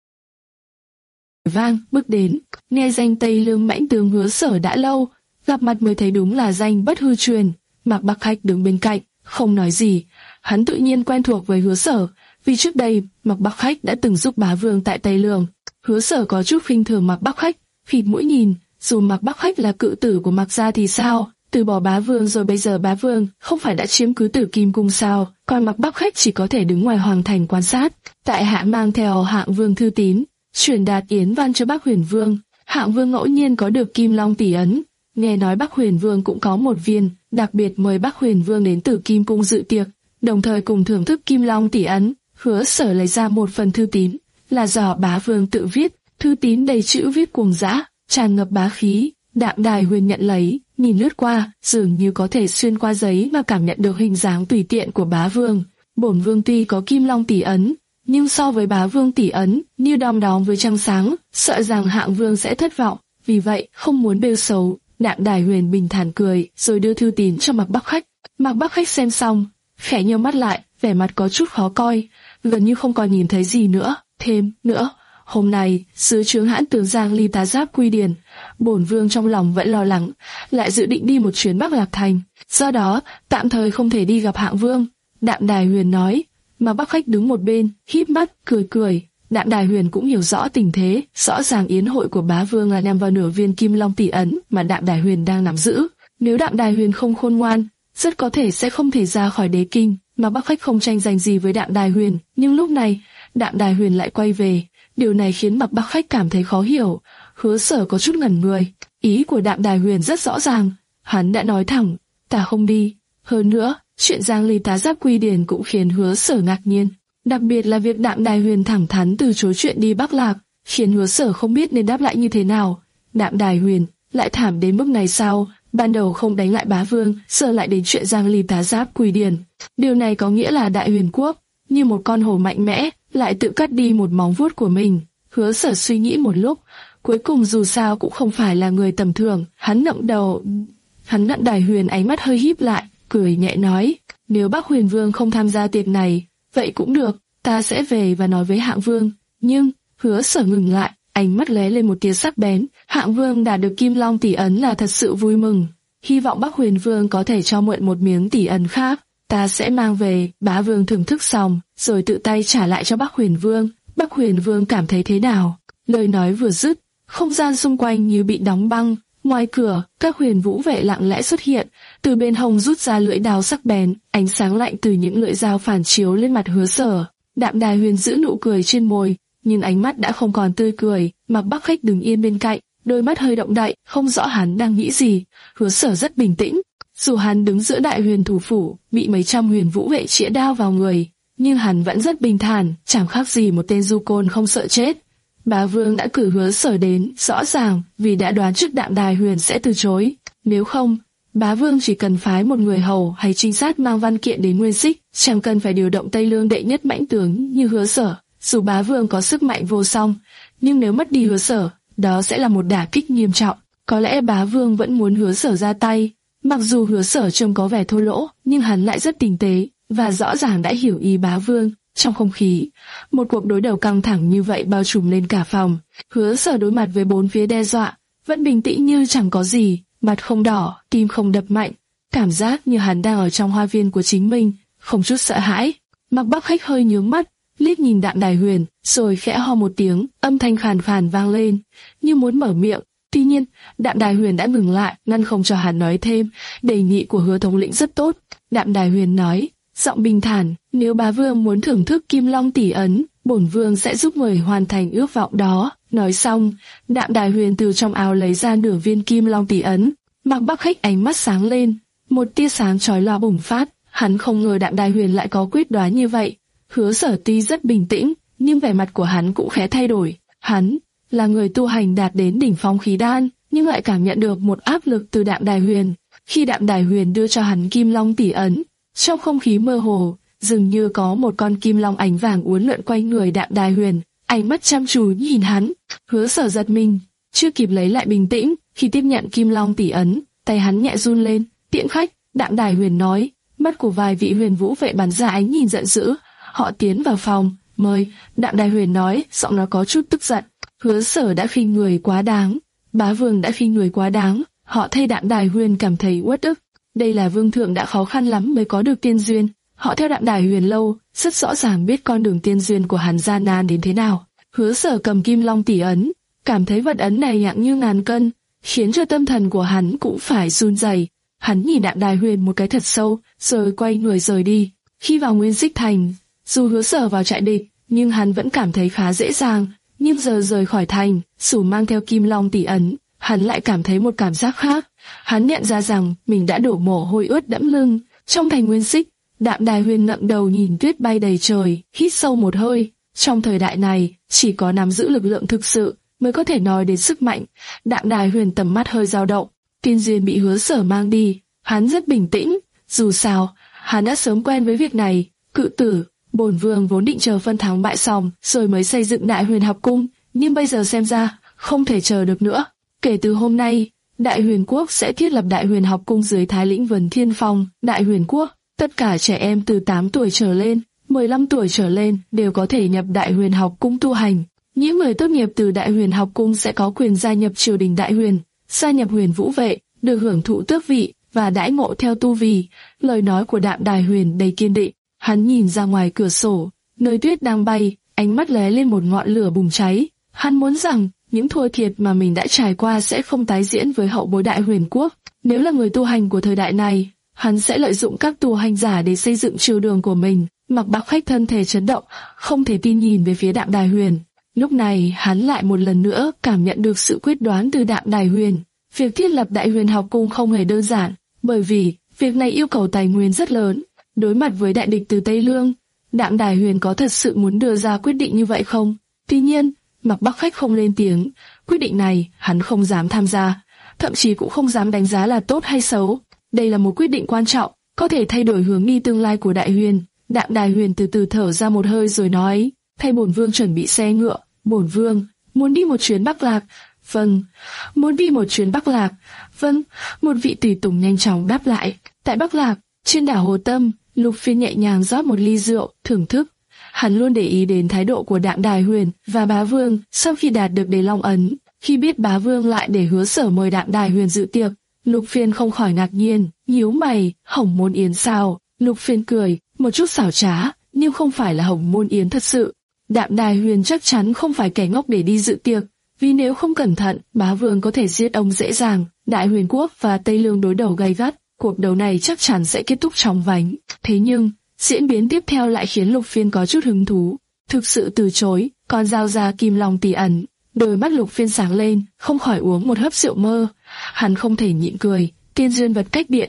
Vang bước đến, nghe danh Tây Lương mãnh tướng Hứa Sở đã lâu, gặp mặt mới thấy đúng là danh bất hư truyền. Mạc Bắc Khách đứng bên cạnh, không nói gì. Hắn tự nhiên quen thuộc với Hứa Sở, vì trước đây Mạc Bắc Khách đã từng giúp bá vương tại Tây Lương. Hứa Sở có chút khinh thường Mạc Bắc Khách, phịt mũi nhìn, dù Mạc Bắc Khách là cự tử của Mạc gia thì sao? Từ bỏ bá vương rồi bây giờ bá vương không phải đã chiếm cứ Tử Kim cung sao? Còn Mạc Bắc Khách chỉ có thể đứng ngoài hoàng thành quan sát. Tại hạ mang theo Hạng Vương thư tín, truyền đạt yến văn cho Bắc Huyền Vương. Hạng Vương ngẫu nhiên có được Kim Long tỷ ấn, nghe nói Bắc Huyền Vương cũng có một viên, đặc biệt mời Bắc Huyền Vương đến Tử Kim cung dự tiệc, đồng thời cùng thưởng thức Kim Long tỷ ấn. Hứa Sở lấy ra một phần thư tín, là do bá vương tự viết, thư tín đầy chữ viết cuồng dã, tràn ngập bá khí. Đạm Đài Huyền nhận lấy, nhìn lướt qua, dường như có thể xuyên qua giấy mà cảm nhận được hình dáng tùy tiện của bá vương. Bổn vương tuy có Kim Long tỷ ấn, nhưng so với bá vương tỷ ấn, như đom đóm với trăng sáng, sợ rằng Hạng Vương sẽ thất vọng, vì vậy không muốn bêu xấu. Đạm Đài Huyền bình thản cười, rồi đưa thư tín cho Mạc Bắc Khách. Mạc Bắc Khách xem xong, khẽ nheo mắt lại, vẻ mặt có chút khó coi, gần như không còn nhìn thấy gì nữa. Thêm nữa, hôm nay dưới trướng hãn tướng Giang Ly tá giáp Quy Điển, bổn vương trong lòng vẫn lo lắng, lại dự định đi một chuyến Bắc Lạc Thành, do đó tạm thời không thể đi gặp Hạng Vương. Đạm Đài Huyền nói. Mạc Bắc Khách đứng một bên, híp mắt cười cười. Đạm Đài Huyền cũng hiểu rõ tình thế, rõ ràng yến hội của bá vương là nhằm vào nửa viên Kim Long tỷ ấn mà Đạm Đài Huyền đang nắm giữ. Nếu Đạm Đài Huyền không khôn ngoan, rất có thể sẽ không thể ra khỏi đế kinh. Mạc Bắc Khách không tranh giành gì với Đạm Đài Huyền, nhưng lúc này Đạm Đài Huyền lại quay về, điều này khiến Mạc Bắc Khách cảm thấy khó hiểu. Hứa Sở có chút ngẩn người, ý của Đạm Đài Huyền rất rõ ràng, hắn đã nói thẳng, ta không đi. Hơn nữa, chuyện Giang Ly tá giáp Quy Điển cũng khiến Hứa Sở ngạc nhiên. Đặc biệt là việc Đạm Đài Huyền thẳng thắn từ chối chuyện đi Bắc Lạc, khiến Hứa Sở không biết nên đáp lại như thế nào. Đạm Đài Huyền lại thảm đến mức này sao? Ban đầu không đánh lại bá vương, giờ lại đến chuyện Giang Ly tá giáp Quy Điển. Điều này có nghĩa là Đại Huyền quốc như một con hổ mạnh mẽ, lại tự cắt đi một móng vuốt của mình. Hứa Sở suy nghĩ một lúc, cuối cùng dù sao cũng không phải là người tầm thường. Hắn ngẩng đầu, hắn Đạm Đài Huyền ánh mắt hơi híp lại, cười nhẹ nói: nếu Bắc Huyền Vương không tham gia tiệc này, vậy cũng được, ta sẽ về và nói với Hạng Vương. Nhưng Hứa Sở ngừng lại, ánh mắt lóe lên một tia sắc bén. Hạng Vương đạt được Kim Long tỷ ấn là thật sự vui mừng, hy vọng Bắc Huyền Vương có thể cho mượn một miếng tỷ ấn khác, ta sẽ mang về. Bá vương thưởng thức xong, rồi tự tay trả lại cho Bắc Huyền Vương. Bắc Huyền Vương cảm thấy thế nào? Lời nói vừa dứt, không gian xung quanh như bị đóng băng. Ngoài cửa, các huyền vũ vệ lặng lẽ xuất hiện, từ bên hông rút ra lưỡi đao sắc bén, ánh sáng lạnh từ những lưỡi dao phản chiếu lên mặt Hứa Sở. Đạm Đài Huyền giữ nụ cười trên môi, nhưng ánh mắt đã không còn tươi cười. Mạc Bắc Khách đứng yên bên cạnh, đôi mắt hơi động đậy, không rõ hắn đang nghĩ gì. Hứa Sở rất bình tĩnh, Dù hắn đứng giữa Đại Huyền thủ phủ, bị mấy trăm huyền vũ vệ chĩa đao vào người, nhưng hắn vẫn rất bình thản, chẳng khác gì một tên du côn không sợ chết. Bá Vương đã cử Hứa Sở đến, rõ ràng vì đã đoán trước Đạm Đài Huyền sẽ từ chối. Nếu không, Bá Vương chỉ cần phái một người hầu hay trinh sát mang văn kiện đến Nguyên Xích, chẳng cần phải điều động Tây Lương đệ nhất mãnh tướng như Hứa Sở. Dù Bá Vương có sức mạnh vô song, nhưng nếu mất đi Hứa Sở, đó sẽ là một đả kích nghiêm trọng. Có lẽ Bá Vương vẫn muốn Hứa Sở ra tay. Mặc dù Hứa Sở trông có vẻ thô lỗ, nhưng hắn lại rất tinh tế và rõ ràng đã hiểu ý Bá Vương. Trong không khí, một cuộc đối đầu căng thẳng như vậy bao trùm lên cả phòng. Hứa Sở đối mặt với bốn phía đe dọa, vẫn bình tĩnh như chẳng có gì, mặt không đỏ, tim không đập mạnh, cảm giác như hắn đang ở trong hoa viên của chính mình, không chút sợ hãi. Mạc Bắc Khách hơi nhướng mắt, liếc nhìn Đạm Đài Huyền, rồi khẽ ho một tiếng, âm thanh khàn khàn vang lên, như muốn mở miệng. Tuy nhiên, Đạm Đài Huyền đã ngừng lại, ngăn không cho hắn nói thêm. Đề nghị của Hứa thống lĩnh rất tốt. Đạm Đài Huyền nói, giọng bình thản, nếu Bá Vương muốn thưởng thức Kim Long tỷ ấn, bổn vương sẽ giúp người hoàn thành ước vọng đó. Nói xong, Đạm Đài Huyền từ trong áo lấy ra nửa viên Kim Long tỷ ấn. Mạc Bắc Khách ánh mắt sáng lên, một tia sáng chói lòa bùng phát. Hắn không ngờ Đạm Đài Huyền lại có quyết đoán như vậy. Hứa Sở tuy rất bình tĩnh, nhưng vẻ mặt của hắn cũng khẽ thay đổi. Hắn là người tu hành đạt đến đỉnh phong khí đan, nhưng lại cảm nhận được một áp lực từ Đạm Đài Huyền. Khi Đạm Đài Huyền đưa cho hắn Kim Long tỷ ấn, trong không khí mơ hồ, dường như có một con kim long ánh vàng uốn lượn quanh người Đạm Đài Huyền, ánh mắt chăm chú nhìn hắn. Hứa Sở giật mình, chưa kịp lấy lại bình tĩnh, khi tiếp nhận Kim Long tỷ ấn, tay hắn nhẹ run lên. Tiễn khách, Đạm Đài Huyền nói. Mắt của vài vị huyền vũ vệ bắn ra ánh nhìn giận dữ. Họ tiến vào phòng, mời. Đạm Đài Huyền nói, giọng nó có chút tức giận. Hứa Sở đã khinh người quá đáng, Bá Vương đã khinh người quá đáng. Họ thay Đạm Đài Huyền cảm thấy uất ức. Đây là vương thượng đã khó khăn lắm mới có được tiên duyên. Họ theo Đạm Đài Huyền lâu, rất rõ ràng biết con đường tiên duyên của hắn gian nan đến thế nào. Hứa Sở cầm Kim Long tỷ ấn, cảm thấy vật ấn này nặng như ngàn cân, khiến cho tâm thần của hắn cũng phải run rẩy. Hắn nhìn Đạm Đài Huyền một cái thật sâu, rồi quay người rời đi. Khi vào Nguyên Xích thành, dù Hứa Sở vào trại địch, nhưng hắn vẫn cảm thấy khá dễ dàng. Nhưng giờ rời khỏi thành, dù mang theo Kim Long tỷ ấn, hắn lại cảm thấy một cảm giác khác. Hắn nhận ra rằng mình đã đổ mồ hôi ướt đẫm lưng. Trong thành Nguyên Xích, Đạm Đài Huyền ngẩng đầu nhìn tuyết bay đầy trời, hít sâu một hơi. Trong thời đại này, chỉ có nắm giữ lực lượng thực sự mới có thể nói đến sức mạnh. Đạm Đài Huyền tầm mắt hơi dao động. Tiên duyên bị Hứa Sở mang đi, hắn rất bình tĩnh. Dù sao, hắn đã sớm quen với việc này. Cự tử, bổn vương vốn định chờ phân thắng bại xong rồi mới xây dựng Đại Huyền học cung, nhưng bây giờ xem ra không thể chờ được nữa. Kể từ hôm nay, Đại Huyền quốc sẽ thiết lập Đại Huyền học cung dưới Thái lĩnh Vân Thiên Phong. Đại Huyền quốc, tất cả trẻ em từ tám tuổi trở lên, mười lăm tuổi trở lên đều có thể nhập Đại Huyền học cung tu hành. Những người tốt nghiệp từ Đại Huyền học cung sẽ có quyền gia nhập triều đình Đại Huyền, gia nhập Huyền Vũ vệ, được hưởng thụ tước vị và đãi ngộ theo tu vi. Lời nói của Đạm Đài Huyền đầy kiên định. Hắn nhìn ra ngoài cửa sổ, nơi tuyết đang bay, ánh mắt lóe lên một ngọn lửa bùng cháy. Hắn muốn rằng những thua thiệt mà mình đã trải qua sẽ không tái diễn với hậu bối Đại Huyền quốc. Nếu là người tu hành của thời đại này, hắn sẽ lợi dụng các tu hành giả để xây dựng triều đường của mình. Mạc Bắc Khách thân thể chấn động, không thể tin nhìn về phía Đạm Đài Huyền. Lúc này hắn lại một lần nữa cảm nhận được sự quyết đoán từ Đạm Đài Huyền. Việc thiết lập Đại Huyền học cung không hề đơn giản, bởi vì việc này yêu cầu tài nguyên rất lớn. Đối mặt với đại địch từ Tây Lương, Đạm Đài Huyền có thật sự muốn đưa ra quyết định như vậy không? Tuy nhiên, Mạc Bắc Khách không lên tiếng. Quyết định này hắn không dám tham gia, thậm chí cũng không dám đánh giá là tốt hay xấu. Đây là một quyết định quan trọng, có thể thay đổi hướng đi tương lai của Đại Huyền. Đạm Đài Huyền từ từ thở ra một hơi rồi nói, thay bổn vương chuẩn bị xe ngựa. Bổn vương muốn đi một chuyến Bắc Lạc. Vâng. Muốn đi một chuyến Bắc Lạc. Vâng. Một vị tùy tùng nhanh chóng đáp lại. Tại Bắc Lạc, trên đảo Hồ Tâm, Lục Phiên nhẹ nhàng rót một ly rượu, thưởng thức. Hắn luôn để ý đến thái độ của Đạm Đài Huyền và Bá Vương sau khi đạt được Đế Long ấn. Khi biết Bá Vương lại để Hứa Sở mời Đạm Đài Huyền dự tiệc, Lục Phiên không khỏi ngạc nhiên, nhíu mày. Hồng Môn Yến sao? Lục Phiên cười, một chút xảo trá, nhưng không phải là Hồng Môn Yến thật sự. Đạm Đài Huyền chắc chắn không phải kẻ ngốc để đi dự tiệc, vì nếu không cẩn thận, Bá Vương có thể giết ông dễ dàng. Đại Huyền quốc và Tây Lương đối đầu gay gắt, cuộc đấu này chắc chắn sẽ kết thúc chóng vánh. Thế nhưng, diễn biến tiếp theo lại khiến Lục Phiên có chút hứng thú. Thực sự từ chối, còn giao ra Kim Long tỷ ẩn. Đôi mắt Lục Phiên sáng lên, không khỏi uống một hớp rượu mơ. Hắn không thể nhịn cười. Tiên duyên vật cách điện.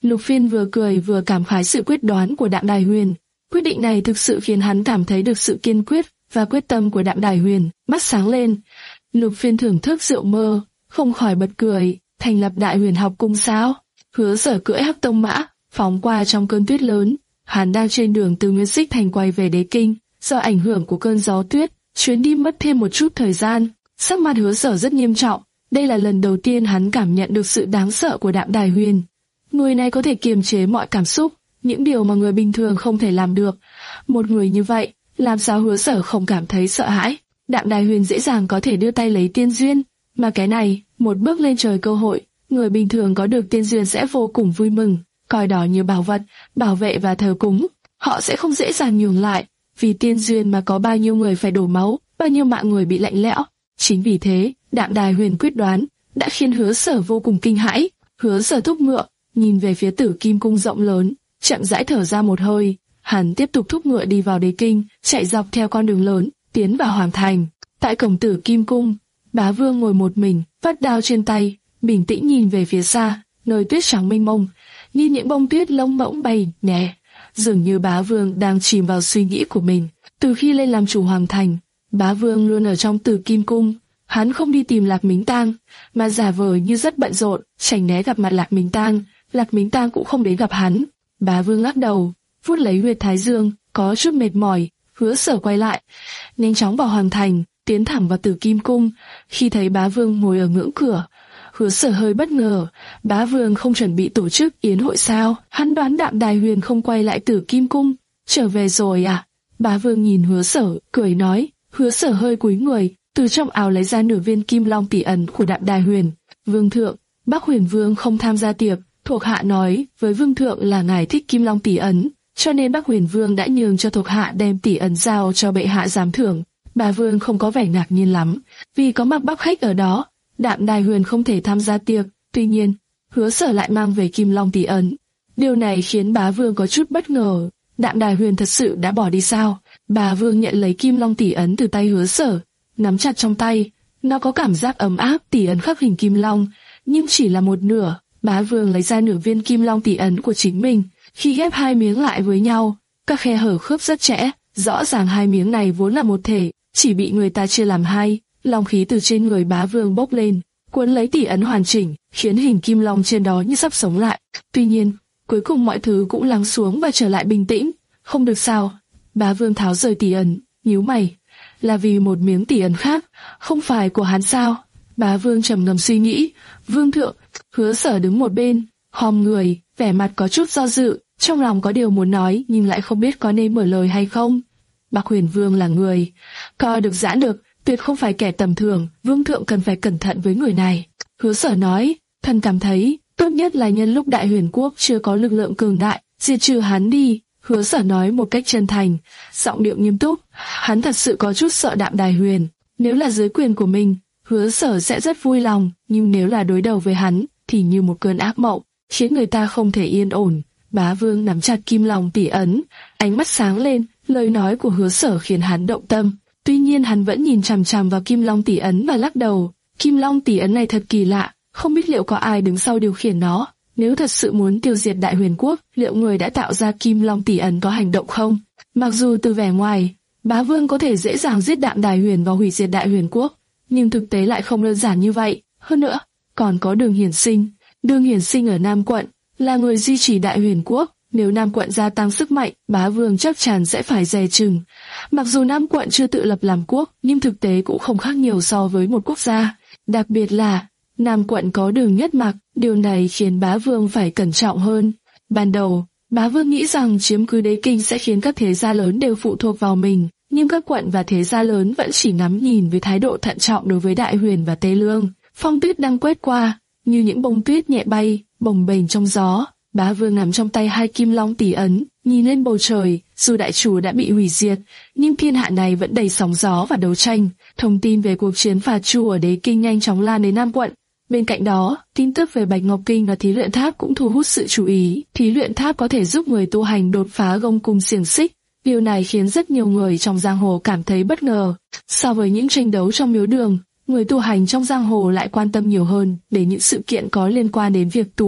Lục Phiên vừa cười vừa cảm khái sự quyết đoán của Đạm Đài Huyền. Quyết định này thực sự khiến hắn cảm thấy được sự kiên quyết và quyết tâm của Đạm Đài Huyền, mắt sáng lên. Lục Phiên thưởng thức rượu mơ, không khỏi bật cười, thành lập Đại Huyền học cung sao? Hứa Sở cưỡi hắc tông mã, phóng qua trong cơn tuyết lớn. Hắn đang trên đường từ Nguyên Xích Thành quay về Đế Kinh, do ảnh hưởng của cơn gió tuyết, chuyến đi mất thêm một chút thời gian. Sắc mặt Hứa Sở rất nghiêm trọng, đây là lần đầu tiên hắn cảm nhận được sự đáng sợ của Đạm Đài Huyền. Người này có thể kiềm chế mọi cảm xúc, những điều mà người bình thường không thể làm được. Một người như vậy, làm sao Hứa Sở không cảm thấy sợ hãi? Đạm Đài Huyền dễ dàng có thể đưa tay lấy tiên duyên, mà cái này, một bước lên trời cơ hội, người bình thường có được tiên duyên sẽ vô cùng vui mừng, coi đó như bảo vật, bảo vệ và thờ cúng. Họ sẽ không dễ dàng nhường lại, vì tiên duyên mà có bao nhiêu người phải đổ máu, bao nhiêu mạng người bị lạnh lẽo. Chính vì thế, Đạm Đài Huyền quyết đoán đã khiến Hứa Sở vô cùng kinh hãi. Hứa Sở thúc ngựa, nhìn về phía Tử Kim cung rộng lớn, chậm rãi thở ra một hơi. Hắn tiếp tục thúc ngựa đi vào Đế Kinh, chạy dọc theo con đường lớn, tiến vào hoàng thành. Tại cổng Tử Kim cung, Bá Vương ngồi một mình, vắt đao trên tay, bình tĩnh nhìn về phía xa, nơi tuyết trắng mênh mông, như những bông tuyết lông bỗng bay nhẹ. Dường như Bá Vương đang chìm vào suy nghĩ của mình. Từ khi lên làm chủ hoàng thành, Bá Vương luôn ở trong Tử Kim cung. Hắn không đi tìm Lạc Mính Tang, mà giả vờ như rất bận rộn, tránh né gặp mặt Lạc Mính Tang. Lạc Mính Tang cũng không đến gặp hắn. Bá Vương lắc đầu, vuốt lấy huyệt thái dương, có chút mệt mỏi. Hứa Sở quay lại, nhanh chóng vào hoàng thành, tiến thẳng vào Tử Kim cung. Khi thấy Bá Vương ngồi ở ngưỡng cửa, Hứa Sở hơi bất ngờ. Bá Vương không chuẩn bị tổ chức yến hội sao? Hắn đoán Đạm Đài Huyền không quay lại Tử Kim cung, trở về rồi à? Bá Vương nhìn Hứa Sở, cười nói. Hứa Sở hơi cúi người, từ trong áo lấy ra nửa viên kim long tỷ ấn của Đạm Đài Huyền. Vương thượng, Bắc Huyền Vương không tham gia tiệc, thuộc hạ nói với Vương thượng là ngài thích kim long tỷ ấn, cho nên Bắc Huyền Vương đã nhường cho thuộc hạ đem tỷ ấn giao cho bệ hạ giám thưởng. Bá Vương không có vẻ ngạc nhiên lắm, vì có Mạc Bắc khách ở đó, Đạm Đài Huyền không thể tham gia tiệc. Tuy nhiên, Hứa Sở lại mang về kim long tỷ ấn. Điều này khiến Bá Vương có chút bất ngờ. Đạm Đài Huyền thật sự đã bỏ đi sao? Bá Vương nhận lấy kim long tỷ ấn từ tay Hứa Sở, nắm chặt trong tay. Nó có cảm giác ấm áp. Tỷ ấn khắc hình kim long, nhưng chỉ là một nửa. Bá Vương lấy ra nửa viên kim long tỷ ấn của chính mình. Khi ghép hai miếng lại với nhau, các khe hở khớp rất chẽ. Rõ ràng hai miếng này vốn là một thể, chỉ bị người ta chia làm hai. Long khí từ trên người Bá Vương bốc lên, cuốn lấy tỷ ấn hoàn chỉnh, khiến hình kim long trên đó như sắp sống lại. Tuy nhiên, cuối cùng mọi thứ cũng lắng xuống và trở lại bình tĩnh. Không được sao? Bá Vương tháo rời tỷ ấn, nhíu mày. Là vì một miếng tỷ ấn khác, không phải của hắn sao? Bá Vương trầm ngâm suy nghĩ. Vương thượng. Hứa Sở đứng một bên, khom người, vẻ mặt có chút do dự, trong lòng có điều muốn nói nhưng lại không biết có nên mở lời hay không. Bắc Huyền Vương là người coi được giãn được, tuyệt không phải kẻ tầm thường, Vương thượng cần phải cẩn thận với người này. Hứa Sở nói, thần cảm thấy tốt nhất là nhân lúc Đại Huyền quốc chưa có lực lượng cường đại, diệt trừ hắn đi. Hứa Sở nói một cách chân thành, giọng điệu nghiêm túc. Hắn thật sự có chút sợ Đạm Đài Huyền. Nếu là dưới quyền của mình, Hứa Sở sẽ rất vui lòng, nhưng nếu là đối đầu với hắn, thì như một cơn ác mộng, khiến người ta không thể yên ổn. Bá Vương nắm chặt kim long tỷ ấn, ánh mắt sáng lên. Lời nói của Hứa Sở khiến hắn động tâm. Tuy nhiên hắn vẫn nhìn chằm chằm vào kim long tỷ ấn và lắc đầu. Kim long tỷ ấn này thật kỳ lạ, không biết liệu có ai đứng sau điều khiển nó. Nếu thật sự muốn tiêu diệt Đại Huyền quốc, liệu người đã tạo ra kim long tỷ ấn có hành động không? Mặc dù từ vẻ ngoài, Bá Vương có thể dễ dàng giết Đạm Đài Huyền và hủy diệt Đại Huyền quốc, nhưng thực tế lại không đơn giản như vậy. Hơn nữa, còn có Đường Hiển Sinh. Đường Hiển Sinh ở Nam quận là người duy trì Đại Huyền quốc. Nếu Nam quận gia tăng sức mạnh, Bá Vương chắc chắn sẽ phải dè chừng. Mặc dù Nam quận chưa tự lập làm quốc, nhưng thực tế cũng không khác nhiều so với một quốc gia. Đặc biệt là Nam quận có Đường Nhất Mặc, điều này khiến Bá Vương phải cẩn trọng hơn. Ban đầu, Bá Vương nghĩ rằng chiếm cứ Đế Kinh sẽ khiến các thế gia lớn đều phụ thuộc vào mình, nhưng các quận và thế gia lớn vẫn chỉ ngắm nhìn với thái độ thận trọng đối với Đại Huyền và Tây Lương. Phong tuyết đang quét qua, như những bông tuyết nhẹ bay, bồng bềnh trong gió. Bá Vương nắm trong tay hai kim long tỷ ấn, nhìn lên bầu trời. Dù đại chủ đã bị hủy diệt, nhưng thiên hạ này vẫn đầy sóng gió và đấu tranh. Thông tin về cuộc chiến phạt Chu ở Đế Kinh nhanh chóng lan đến Nam quận. Bên cạnh đó, tin tức về Bạch Ngọc Kinh và Thí Luyện Tháp cũng thu hút sự chú ý. Thí Luyện Tháp có thể giúp người tu hành đột phá gông cùng xiềng xích. Điều này khiến rất nhiều người trong giang hồ cảm thấy bất ngờ. So với những tranh đấu trong miếu đường, người tu hành trong giang hồ lại quan tâm nhiều hơn đến những sự kiện có liên quan đến việc tu hành.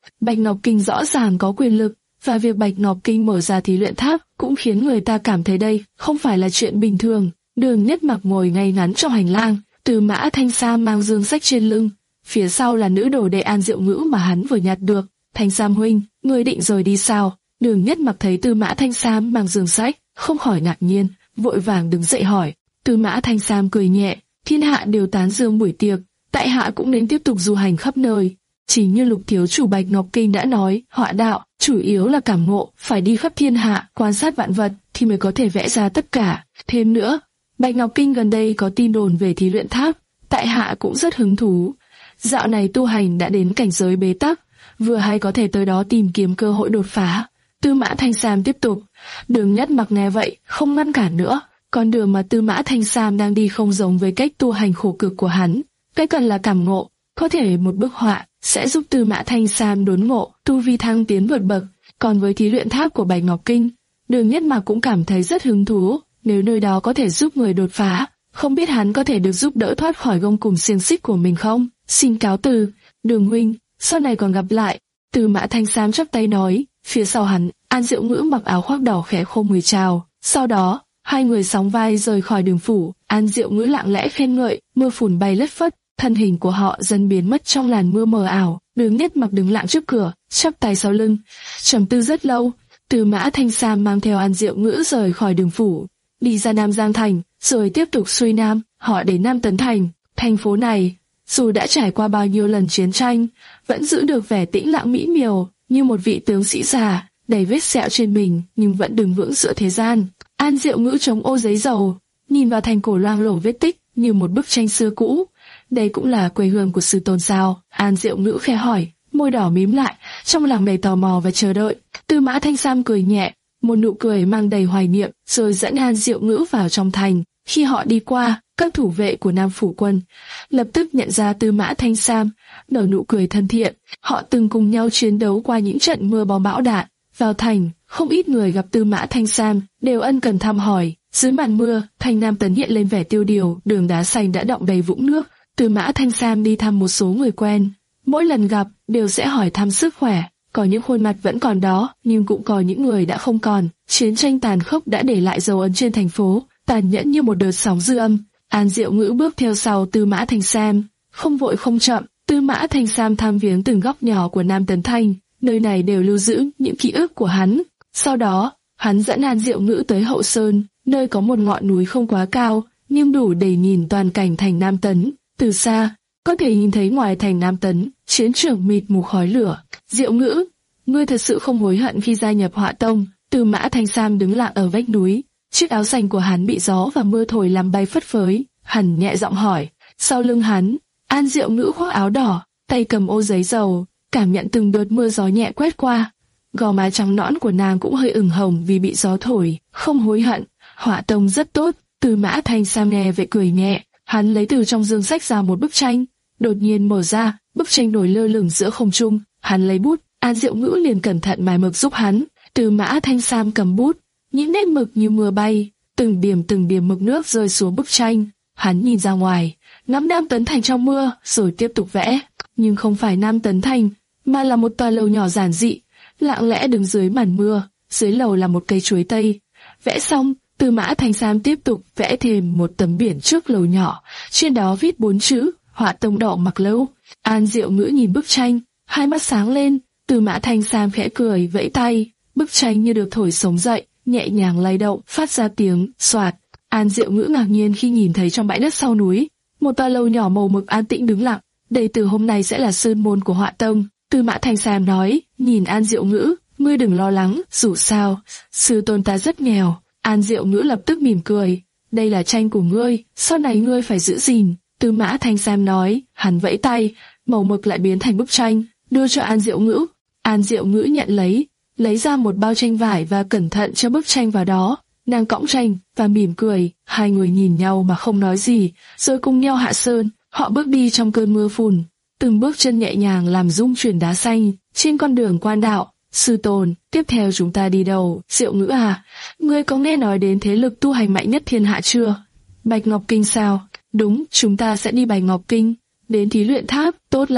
Bạch Ngọc Kinh rõ ràng có quyền lực, và việc Bạch Ngọc Kinh mở ra thí luyện tháp cũng khiến người ta cảm thấy đây không phải là chuyện bình thường. Đường Nhất Mặc ngồi ngay ngắn trong hành lang, Tư Mã Thanh Sam mang dương sách trên lưng, phía sau là nữ đồ đệ An Diệu Ngữ mà hắn vừa nhặt được. Thanh Sam huynh, ngươi định rời đi sao? Đường Nhất Mặc thấy Tư Mã Thanh Sam mang dương sách, không khỏi ngạc nhiên, vội vàng đứng dậy hỏi. Tư Mã Thanh Sam cười nhẹ, thiên hạ đều tán dương buổi tiệc, tại hạ cũng nên tiếp tục du hành khắp nơi. Chỉ như Lục thiếu chủ Bạch Ngọc Kinh đã nói, họa đạo chủ yếu là cảm ngộ, phải đi khắp thiên hạ, quan sát vạn vật thì mới có thể vẽ ra tất cả. Thêm nữa, Bạch Ngọc Kinh gần đây có tin đồn về thí luyện tháp, tại hạ cũng rất hứng thú. Dạo này tu hành đã đến cảnh giới bế tắc, vừa hay có thể tới đó tìm kiếm cơ hội đột phá. Tư Mã Thanh Sam tiếp tục. Đường Nhất Mặc nghe vậy, không ngăn cản nữa. Con đường mà Tư Mã Thanh Sam đang đi không giống với cách tu hành khổ cực của hắn. Cái cần là cảm ngộ, có thể một bức họa sẽ giúp Tư Mã Thanh Sam đốn ngộ, tu vi thăng tiến vượt bậc. Còn với thí luyện tháp của Bạch Ngọc Kinh, Đường Nhất Mặc cũng cảm thấy rất hứng thú. Nếu nơi đó có thể giúp người đột phá, không biết hắn có thể được giúp đỡ thoát khỏi gông cùm xiềng xích của mình không? Xin cáo từ, Đường huynh, sau này còn gặp lại. Tư Mã Thanh Sam chắp tay nói. Phía sau hắn, An Diệu Ngữ mặc áo khoác đỏ khẽ khom người chào. Sau đó, hai người sóng vai rời khỏi đường phủ. An Diệu Ngữ lặng lẽ khen ngợi, mưa phùn bay lất phất, thân hình của họ dần biến mất trong làn mưa mờ ảo. Đường Nhất Mặc đứng lặng trước cửa, chắp tay sau lưng, trầm tư rất lâu. Tư Mã Thanh Sam mang theo An Diệu Ngữ rời khỏi đường phủ, đi ra Nam Giang thành, rồi tiếp tục xuôi nam. Họ đến Nam Tấn thành. Thành phố này, dù đã trải qua bao nhiêu lần chiến tranh, vẫn giữ được vẻ tĩnh lặng mỹ miều, như một vị tướng sĩ già, đầy vết sẹo trên mình, nhưng vẫn đứng vững giữa thế gian. An Diệu Ngữ chống ô giấy dầu, nhìn vào thành cổ loang lổ vết tích như một bức tranh xưa cũ. Đây cũng là quê hương của sư tôn sao? An Diệu Ngữ khẽ hỏi, môi đỏ mím lại, trong lòng đầy tò mò và chờ đợi. Tư Mã Thanh Sam cười nhẹ, một nụ cười mang đầy hoài niệm, rồi dẫn An Diệu Ngữ vào trong thành. Khi họ đi qua, các thủ vệ của Nam Phủ Quân lập tức nhận ra Tư Mã Thanh Sam, nở nụ cười thân thiện. Họ từng cùng nhau chiến đấu qua những trận mưa bom bão đạn. Vào thành, không ít người gặp Tư Mã Thanh Sam đều ân cần thăm hỏi. Dưới màn mưa, thành Nam Tấn hiện lên vẻ tiêu điều, đường đá xanh đã đọng đầy vũng nước. Tư Mã Thanh Sam đi thăm một số người quen, mỗi lần gặp đều sẽ hỏi thăm sức khỏe. Có những khuôn mặt vẫn còn đó, nhưng cũng có những người đã không còn. Chiến tranh tàn khốc đã để lại dấu ấn trên thành phố, tàn nhẫn như một đợt sóng dư âm. An Diệu Ngữ bước theo sau Tư Mã Thanh Sam, không vội không chậm. Tư Mã Thanh Sam thăm viếng từng góc nhỏ của Nam Tấn thành, nơi này đều lưu giữ những ký ức của hắn. Sau đó, hắn dẫn An Diệu Ngữ tới Hậu Sơn, nơi có một ngọn núi không quá cao, nhưng đủ để nhìn toàn cảnh thành Nam Tấn. Từ xa, có thể nhìn thấy ngoài thành Nam Tấn, chiến trường mịt mù khói lửa. Diệu Ngữ, ngươi thật sự không hối hận khi gia nhập Họa Tông? Tư Mã Thanh Sam đứng lặng ở vách núi, chiếc áo xanh của hắn bị gió và mưa thổi làm bay phất phới. Hắn nhẹ giọng hỏi. Sau lưng hắn, An Diệu Ngữ khoác áo đỏ, tay cầm ô giấy dầu, cảm nhận từng đợt mưa gió nhẹ quét qua. Gò má trắng nõn của nàng cũng hơi ửng hồng vì bị gió thổi. Không hối hận, Họa Tông rất tốt. Tư Mã Thanh Sam nghe vậy cười nhẹ. Hắn lấy từ trong dương sách ra một bức tranh, đột nhiên mở ra, bức tranh nổi lơ lửng giữa không trung. Hắn lấy bút, An Diệu Ngữ liền cẩn thận mài mực giúp hắn. Tư Mã Thanh Sam cầm bút, những nét mực như mưa bay, từng điểm từng điểm mực nước rơi xuống bức tranh. Hắn nhìn ra ngoài, ngắm Nam Tấn thành trong mưa, rồi tiếp tục vẽ. Nhưng không phải Nam Tấn thành, mà là một tòa lầu nhỏ giản dị, lặng lẽ đứng dưới màn mưa. Dưới lầu là một cây chuối tây. Vẽ xong, Tư Mã Thanh Sam tiếp tục vẽ thêm một tấm biển trước lầu nhỏ, trên đó viết bốn chữ Họa Tông đỏ mặc lâu. An Diệu Ngữ nhìn bức tranh, hai mắt sáng lên. Tư Mã Thanh Sam khẽ cười vẫy tay, bức tranh như được thổi sống dậy, nhẹ nhàng lay động, phát ra tiếng xoạt. An Diệu Ngữ ngạc nhiên khi nhìn thấy trong bãi đất sau núi, một tòa lầu nhỏ màu mực an tĩnh đứng lặng. Đây từ hôm nay sẽ là sơn môn của Họa Tông. Tư Mã Thanh Sam nói, nhìn An Diệu Ngữ, ngươi đừng lo lắng, dù sao, sư tôn ta rất nghèo. An Diệu Ngữ lập tức mỉm cười, đây là tranh của ngươi, sau này ngươi phải giữ gìn. Tư Mã Thanh Sam nói, hắn vẫy tay, màu mực lại biến thành bức tranh, đưa cho An Diệu Ngữ. An Diệu Ngữ nhận lấy, lấy ra một bao tranh vải và cẩn thận cho bức tranh vào đó. Nàng cõng tranh và mỉm cười, hai người nhìn nhau mà không nói gì, rồi cùng nhau hạ sơn. Họ bước đi trong cơn mưa phùn, từng bước chân nhẹ nhàng làm rung chuyển đá xanh trên con đường quan đạo. Sư tôn, tiếp theo chúng ta đi đâu? Diệu Ngữ à, ngươi có nghe nói đến thế lực tu hành mạnh nhất thiên hạ chưa? Bạch Ngọc Kinh sao? Đúng, chúng ta sẽ đi Bạch Ngọc Kinh. Đến thí luyện tháp, tốt lắm.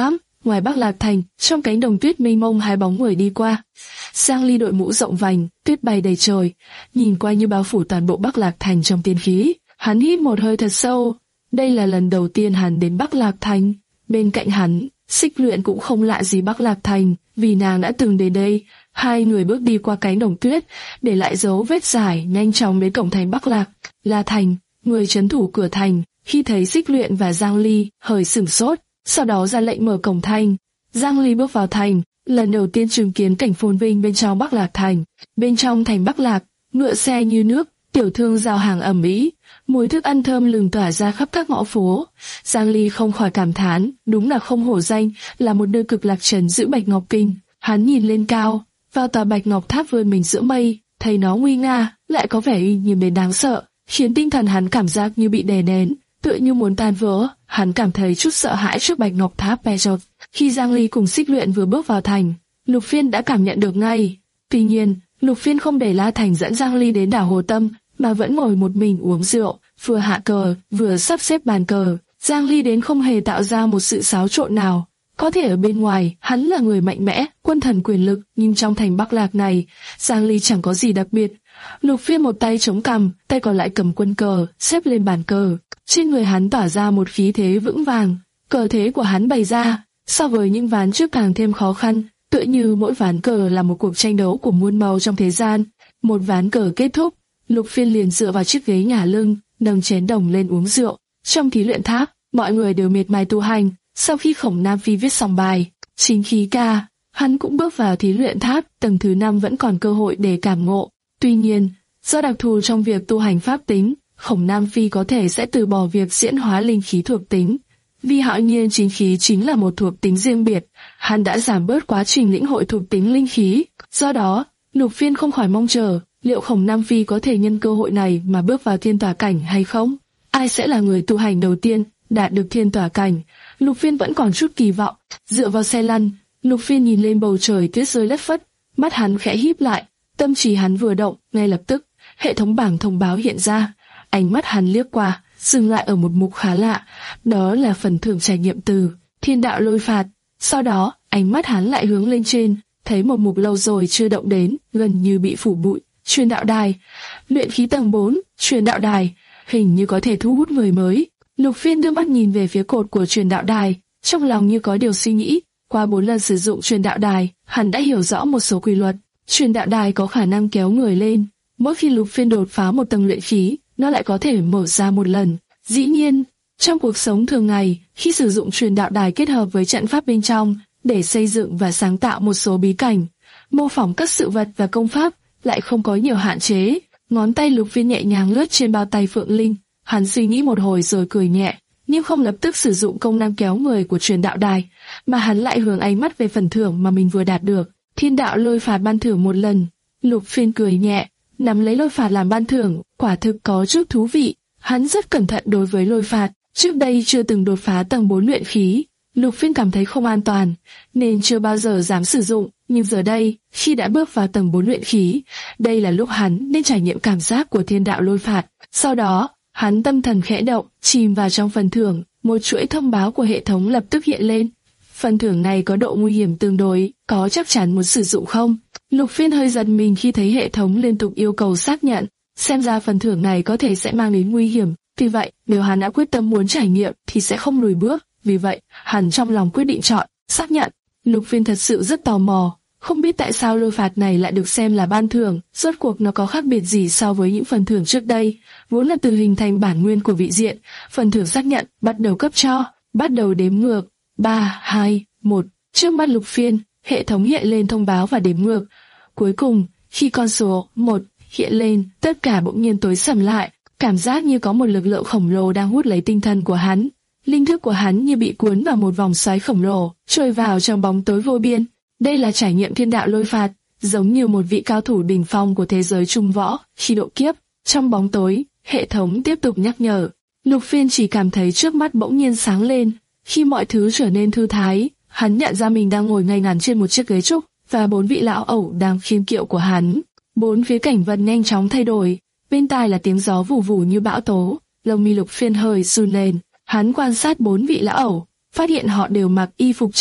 ngoài Bắc Lạc Thành, trong cánh đồng tuyết mênh mông hai bóng người đi qua. Giang Ly đội mũ rộng vành, tuyết bay đầy trời, nhìn qua như bao phủ toàn bộ Bắc Lạc Thành trong tiên khí. Hắn hít một hơi thật sâu. Đây là lần đầu tiên hắn đến Bắc Lạc Thành. Bên cạnh hắn, Xích Luyện cũng không lạ gì Bắc Lạc Thành, vì nàng đã từng đến đây. Hai người bước đi qua cánh đồng tuyết, để lại dấu vết dài, nhanh chóng đến cổng thành Bắc Lạc La Thành. Người trấn thủ cửa thành, khi thấy Xích Luyện và Giang Ly, hơi sửng sốt, sau đó ra lệnh mở cổng thành. Giang Ly bước vào thành, lần đầu tiên chứng kiến cảnh phồn vinh bên trong Bắc Lạc Thành. Bên trong thành Bắc Lạc, ngựa xe như nước, tiểu thương giao hàng ầm ĩ, mùi thức ăn thơm lừng tỏa ra khắp các ngõ phố. Giang Ly không khỏi cảm thán, đúng là không hổ danh là một nơi cực lạc trấn giữ Bạch Ngọc Kinh. Hắn nhìn lên cao, vào tòa Bạch Ngọc Tháp vươn mình giữa mây, thấy nó nguy nga, lại có vẻ uy nghiêm đến đáng sợ, khiến tinh thần hắn cảm giác như bị đè nén, tựa như muốn tan vỡ. Hắn cảm thấy chút sợ hãi trước Bạch Ngọc Tháp Pezot. Khi Giang Ly cùng Xích Luyện vừa bước vào thành, Lục Phiên đã cảm nhận được ngay. Tuy nhiên, Lục Phiên không để La Thành dẫn Giang Ly đến đảo Hồ Tâm, mà vẫn ngồi một mình uống rượu, vừa hạ cờ, vừa sắp xếp bàn cờ. Giang Ly đến không hề tạo ra một sự xáo trộn nào. Có thể ở bên ngoài, hắn là người mạnh mẽ, quân thần quyền lực, nhưng trong thành Bắc Lạc này, Giang Ly chẳng có gì đặc biệt. Lục Phiên một tay chống cằm, tay còn lại cầm quân cờ, xếp lên bàn cờ. Trên người hắn tỏa ra một khí thế vững vàng, cờ thế của hắn bày ra, so với những ván trước càng thêm khó khăn, tựa như mỗi ván cờ là một cuộc tranh đấu của muôn màu trong thế gian. Một ván cờ kết thúc, Lục Phiên liền dựa vào chiếc ghế ngả lưng, nâng chén đồng lên uống rượu. Trong thí luyện tháp, mọi người đều miệt mài tu hành. Sau khi Khổng Nam Phi viết xong bài Chính Khí Ca, hắn cũng bước vào thí luyện tháp, tầng thứ năm vẫn còn cơ hội để cảm ngộ. Tuy nhiên, do đặc thù trong việc tu hành pháp tính, Khổng Nam Phi có thể sẽ từ bỏ việc diễn hóa linh khí thuộc tính. Vì hạo nhiên chính khí chính là một thuộc tính riêng biệt, hắn đã giảm bớt quá trình lĩnh hội thuộc tính linh khí. Do đó, Lục Phiên không khỏi mong chờ, liệu Khổng Nam Phi có thể nhân cơ hội này mà bước vào thiên tỏa cảnh hay không? Ai sẽ là người tu hành đầu tiên đạt được thiên tỏa cảnh? Lục Phiên vẫn còn chút kỳ vọng. Dựa vào xe lăn, Lục Phiên nhìn lên bầu trời tuyết rơi lất phất, mắt hắn khẽ híp lại, tâm trí hắn vừa động, ngay lập tức, hệ thống bảng thông báo hiện ra. Ánh mắt hắn liếc qua, dừng lại ở một mục khá lạ, đó là phần thưởng trải nghiệm từ Thiên Đạo Lôi Phạt. Sau đó, ánh mắt hắn lại hướng lên trên, thấy một mục lâu rồi chưa động đến, gần như bị phủ bụi. Truyền đạo đài, luyện khí tầng bốn, truyền đạo đài, hình như có thể thu hút người mới. Lục Phiên đưa mắt nhìn về phía cột của truyền đạo đài, trong lòng như có điều suy nghĩ. Qua bốn lần sử dụng truyền đạo đài, hắn đã hiểu rõ một số quy luật. Truyền đạo đài có khả năng kéo người lên. Mỗi khi Lục Phiên đột phá một tầng luyện khí, nó lại có thể mở ra một lần. Dĩ nhiên, trong cuộc sống thường ngày, khi sử dụng truyền đạo đài kết hợp với trận pháp bên trong để xây dựng và sáng tạo một số bí cảnh, mô phỏng các sự vật và công pháp, lại không có nhiều hạn chế. Ngón tay Lục Phiên nhẹ nhàng lướt trên bao tay Phượng Linh. Hắn suy nghĩ một hồi rồi cười nhẹ, nhưng không lập tức sử dụng công năng kéo người của truyền đạo đài, mà hắn lại hướng ánh mắt về phần thưởng mà mình vừa đạt được. Thiên Đạo Lôi Phạt ban thưởng một lần. Lục Phiên cười nhẹ, nắm lấy lôi phạt làm ban thưởng, quả thực có chút thú vị. Hắn rất cẩn thận đối với lôi phạt, trước đây chưa từng đột phá tầng bốn luyện khí. Lục Phiên cảm thấy không an toàn, nên chưa bao giờ dám sử dụng, nhưng giờ đây, khi đã bước vào tầng bốn luyện khí, đây là lúc hắn nên trải nghiệm cảm giác của Thiên Đạo Lôi Phạt. Sau đó, hắn tâm thần khẽ động, chìm vào trong phần thưởng, một chuỗi thông báo của hệ thống lập tức hiện lên. Phần thưởng này có độ nguy hiểm tương đối, có chắc chắn muốn sử dụng không? Lục Phiên hơi giật mình khi thấy hệ thống liên tục yêu cầu xác nhận, xem ra phần thưởng này có thể sẽ mang đến nguy hiểm. Vì vậy, nếu hắn đã quyết tâm muốn trải nghiệm thì sẽ không lùi bước. Vì vậy, hắn trong lòng quyết định chọn xác nhận. Lục Phiên thật sự rất tò mò, không biết tại sao lôi phạt này lại được xem là ban thưởng, rốt cuộc nó có khác biệt gì so với những phần thưởng trước đây. Vốn là từ hình thành bản nguyên của vị diện, phần thưởng xác nhận bắt đầu cấp cho, bắt đầu đếm ngược, ba, hai, một. Trước mắt Lục Phiên, hệ thống hiện lên thông báo và đếm ngược. Cuối cùng, khi con số một hiện lên, tất cả bỗng nhiên tối sầm lại, cảm giác như có một lực lượng khổng lồ đang hút lấy tinh thần của hắn. Linh thức của hắn như bị cuốn vào một vòng xoáy khổng lồ, trôi vào trong bóng tối vô biên. Đây là trải nghiệm Thiên Đạo Lôi Phạt, giống như một vị cao thủ đỉnh phong của thế giới trung võ khi độ kiếp. Trong bóng tối, hệ thống tiếp tục nhắc nhở. Lục Phiên chỉ cảm thấy trước mắt bỗng nhiên sáng lên. Khi mọi thứ trở nên thư thái, hắn nhận ra mình đang ngồi ngay ngắn trên một chiếc ghế trúc, và bốn vị lão ẩu đang khiêng kiệu của hắn. Bốn phía cảnh vật nhanh chóng thay đổi, bên tai là tiếng gió vù vù như bão tố. Lông mi Lục Phiên hơi run lên. Hắn quan sát bốn vị lão ẩu, phát hiện họ đều mặc y phục trắng,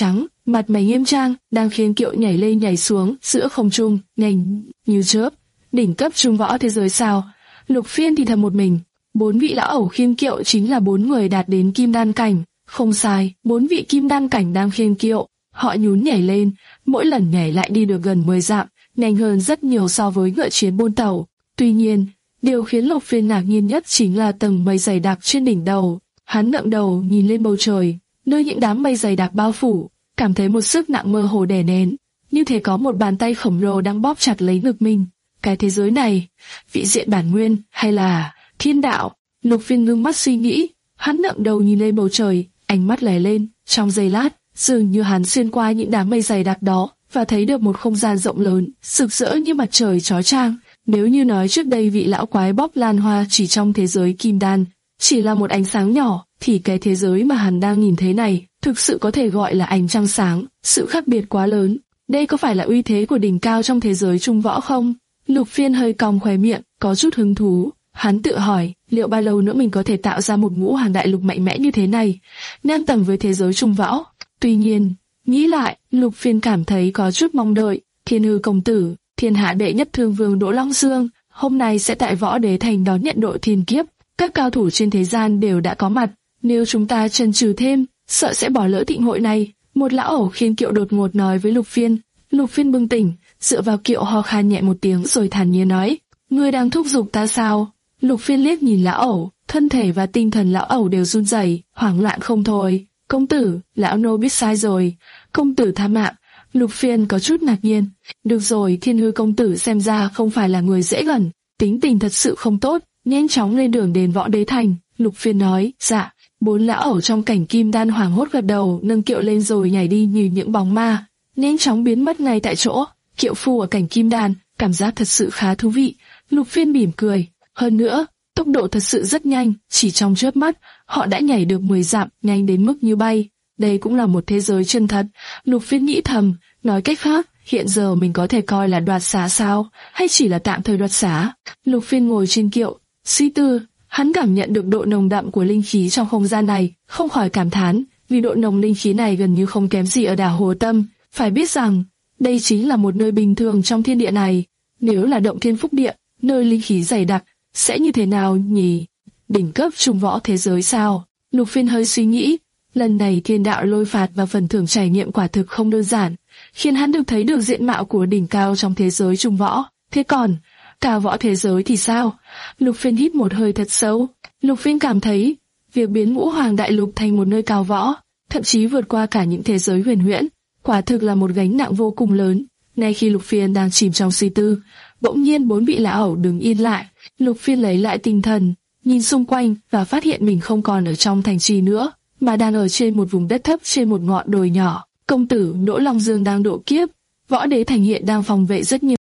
mặt mày nghiêm trang, đang khiêng kiệu nhảy lên nhảy xuống giữa không trung, nhanh như chớp. Đỉnh cấp trung võ thế giới sao? Lục Phiên thì thầm một mình. Bốn vị lão ẩu khiêng kiệu chính là bốn người đạt đến kim đan cảnh. Không sai, bốn vị kim đan cảnh đang khiêng kiệu. Họ nhún nhảy lên, mỗi lần nhảy lại đi được gần mười dặm, nhanh hơn rất nhiều so với ngựa chiến bôn tàu. Tuy nhiên, điều khiến Lục Phiên ngạc nhiên nhất chính là tầng mây dày đặc trên đỉnh đầu. Hắn ngẩng đầu nhìn lên bầu trời, nơi những đám mây dày đặc bao phủ, cảm thấy một sức nặng mơ hồ đè nén, như thể có một bàn tay khổng lồ đang bóp chặt lấy ngực mình. Cái thế giới này, vị diện bản nguyên hay là thiên đạo? Lục Phiên ngưng mắt suy nghĩ, hắn ngẩng đầu nhìn lên bầu trời, ánh mắt lóe lên, trong giây lát, dường như hắn xuyên qua những đám mây dày đặc đó và thấy được một không gian rộng lớn, rực rỡ như mặt trời chói chang. Nếu như nói trước đây vị lão quái bóp lan hoa chỉ trong thế giới kim đan, chỉ là một ánh sáng nhỏ, thì cái thế giới mà hắn đang nhìn thấy này thực sự có thể gọi là ánh trăng sáng. Sự khác biệt quá lớn. Đây có phải là uy thế của đỉnh cao trong thế giới trung võ không? Lục Phiên hơi cong khóe miệng, có chút hứng thú. Hắn tự hỏi, liệu bao lâu nữa mình có thể tạo ra một ngũ hoàng đại lục mạnh mẽ như thế này, ngang tầm với thế giới trung võ? Tuy nhiên, nghĩ lại, Lục Phiên cảm thấy có chút mong đợi. Thiên Hư công tử, thiên hạ đệ nhất thương vương Đỗ Long Dương, hôm nay sẽ tại Võ Đế Thành đón nhận độ thiên kiếp. Các cao thủ trên thế gian đều đã có mặt. Nếu chúng ta chần chừ thêm, sợ sẽ bỏ lỡ thịnh hội này. Một lão ẩu khiêng kiệu đột ngột nói với Lục Phiên. Lục Phiên bừng tỉnh, dựa vào kiệu ho khan nhẹ một tiếng rồi thản nhiên nói: "Ngươi đang thúc giục ta sao?" Lục Phiên liếc nhìn lão ẩu, thân thể và tinh thần lão ẩu đều run rẩy, hoảng loạn không thôi. "Công tử, lão nô biết sai rồi, công tử tha mạng." Lục Phiên có chút ngạc nhiên. Được rồi, Thiên Hư công tử xem ra không phải là người dễ gần, tính tình thật sự không tốt. Nhanh chóng lên đường đến Võ Đế Thành. Lục Phiên nói: "Dạ." Bốn lão ẩu trong cảnh kim đan hoảng hốt gật đầu, nâng kiệu lên rồi nhảy đi như những bóng ma, nhanh chóng biến mất ngay tại chỗ. Kiệu phu ở cảnh kim đan, cảm giác thật sự khá thú vị. Lục Phiên mỉm cười. Hơn nữa, tốc độ thật sự rất nhanh, chỉ trong chớp mắt, họ đã nhảy được mười dặm, nhanh đến mức như bay. Đây cũng là một thế giới chân thật. Lục Phiên nghĩ thầm, nói cách khác, hiện giờ mình có thể coi là đoạt xá sao, hay chỉ là tạm thời đoạt xá? Lục Phiên ngồi trên kiệu, suy tư, hắn cảm nhận được độ nồng đậm của linh khí trong không gian này, không khỏi cảm thán, vì độ nồng linh khí này gần như không kém gì ở đảo Hồ Tâm. Phải biết rằng, đây chính là một nơi bình thường trong thiên địa này. Nếu là động thiên phúc địa, nơi linh khí dày đặc, sẽ như thế nào nhỉ? Đỉnh cấp trung võ thế giới sao? Lục Phiên hơi suy nghĩ, lần này thiên đạo lôi phạt và phần thưởng trải nghiệm quả thực không đơn giản, khiến hắn được thấy được diện mạo của đỉnh cao trong thế giới trung võ. Thế còn cao võ thế giới thì sao? Lục Phiên hít một hơi thật sâu. Lục Phiên cảm thấy việc biến ngũ hoàng đại lục thành một nơi cao võ, thậm chí vượt qua cả những thế giới huyền huyễn, quả thực là một gánh nặng vô cùng lớn. Ngay khi Lục Phiên đang chìm trong suy tư, bỗng nhiên bốn vị lão ẩu đứng yên lại. Lục Phiên lấy lại tinh thần, nhìn xung quanh và phát hiện mình không còn ở trong thành trì nữa, mà đang ở trên một vùng đất thấp trên một ngọn đồi nhỏ. Công tử Đỗ Long Dương đang độ kiếp, Võ Đế Thành hiện đang phòng vệ rất nghiêm.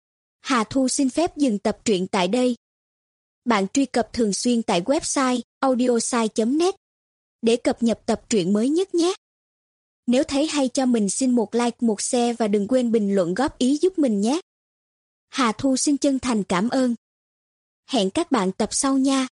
Hà Thu xin phép dừng tập truyện tại đây. Bạn truy cập thường xuyên tại website audiosai chấm net để cập nhật tập truyện mới nhất nhé. Nếu thấy hay cho mình xin một like, một share và đừng quên bình luận góp ý giúp mình nhé. Hà Thu xin chân thành cảm ơn. Hẹn các bạn tập sau nha.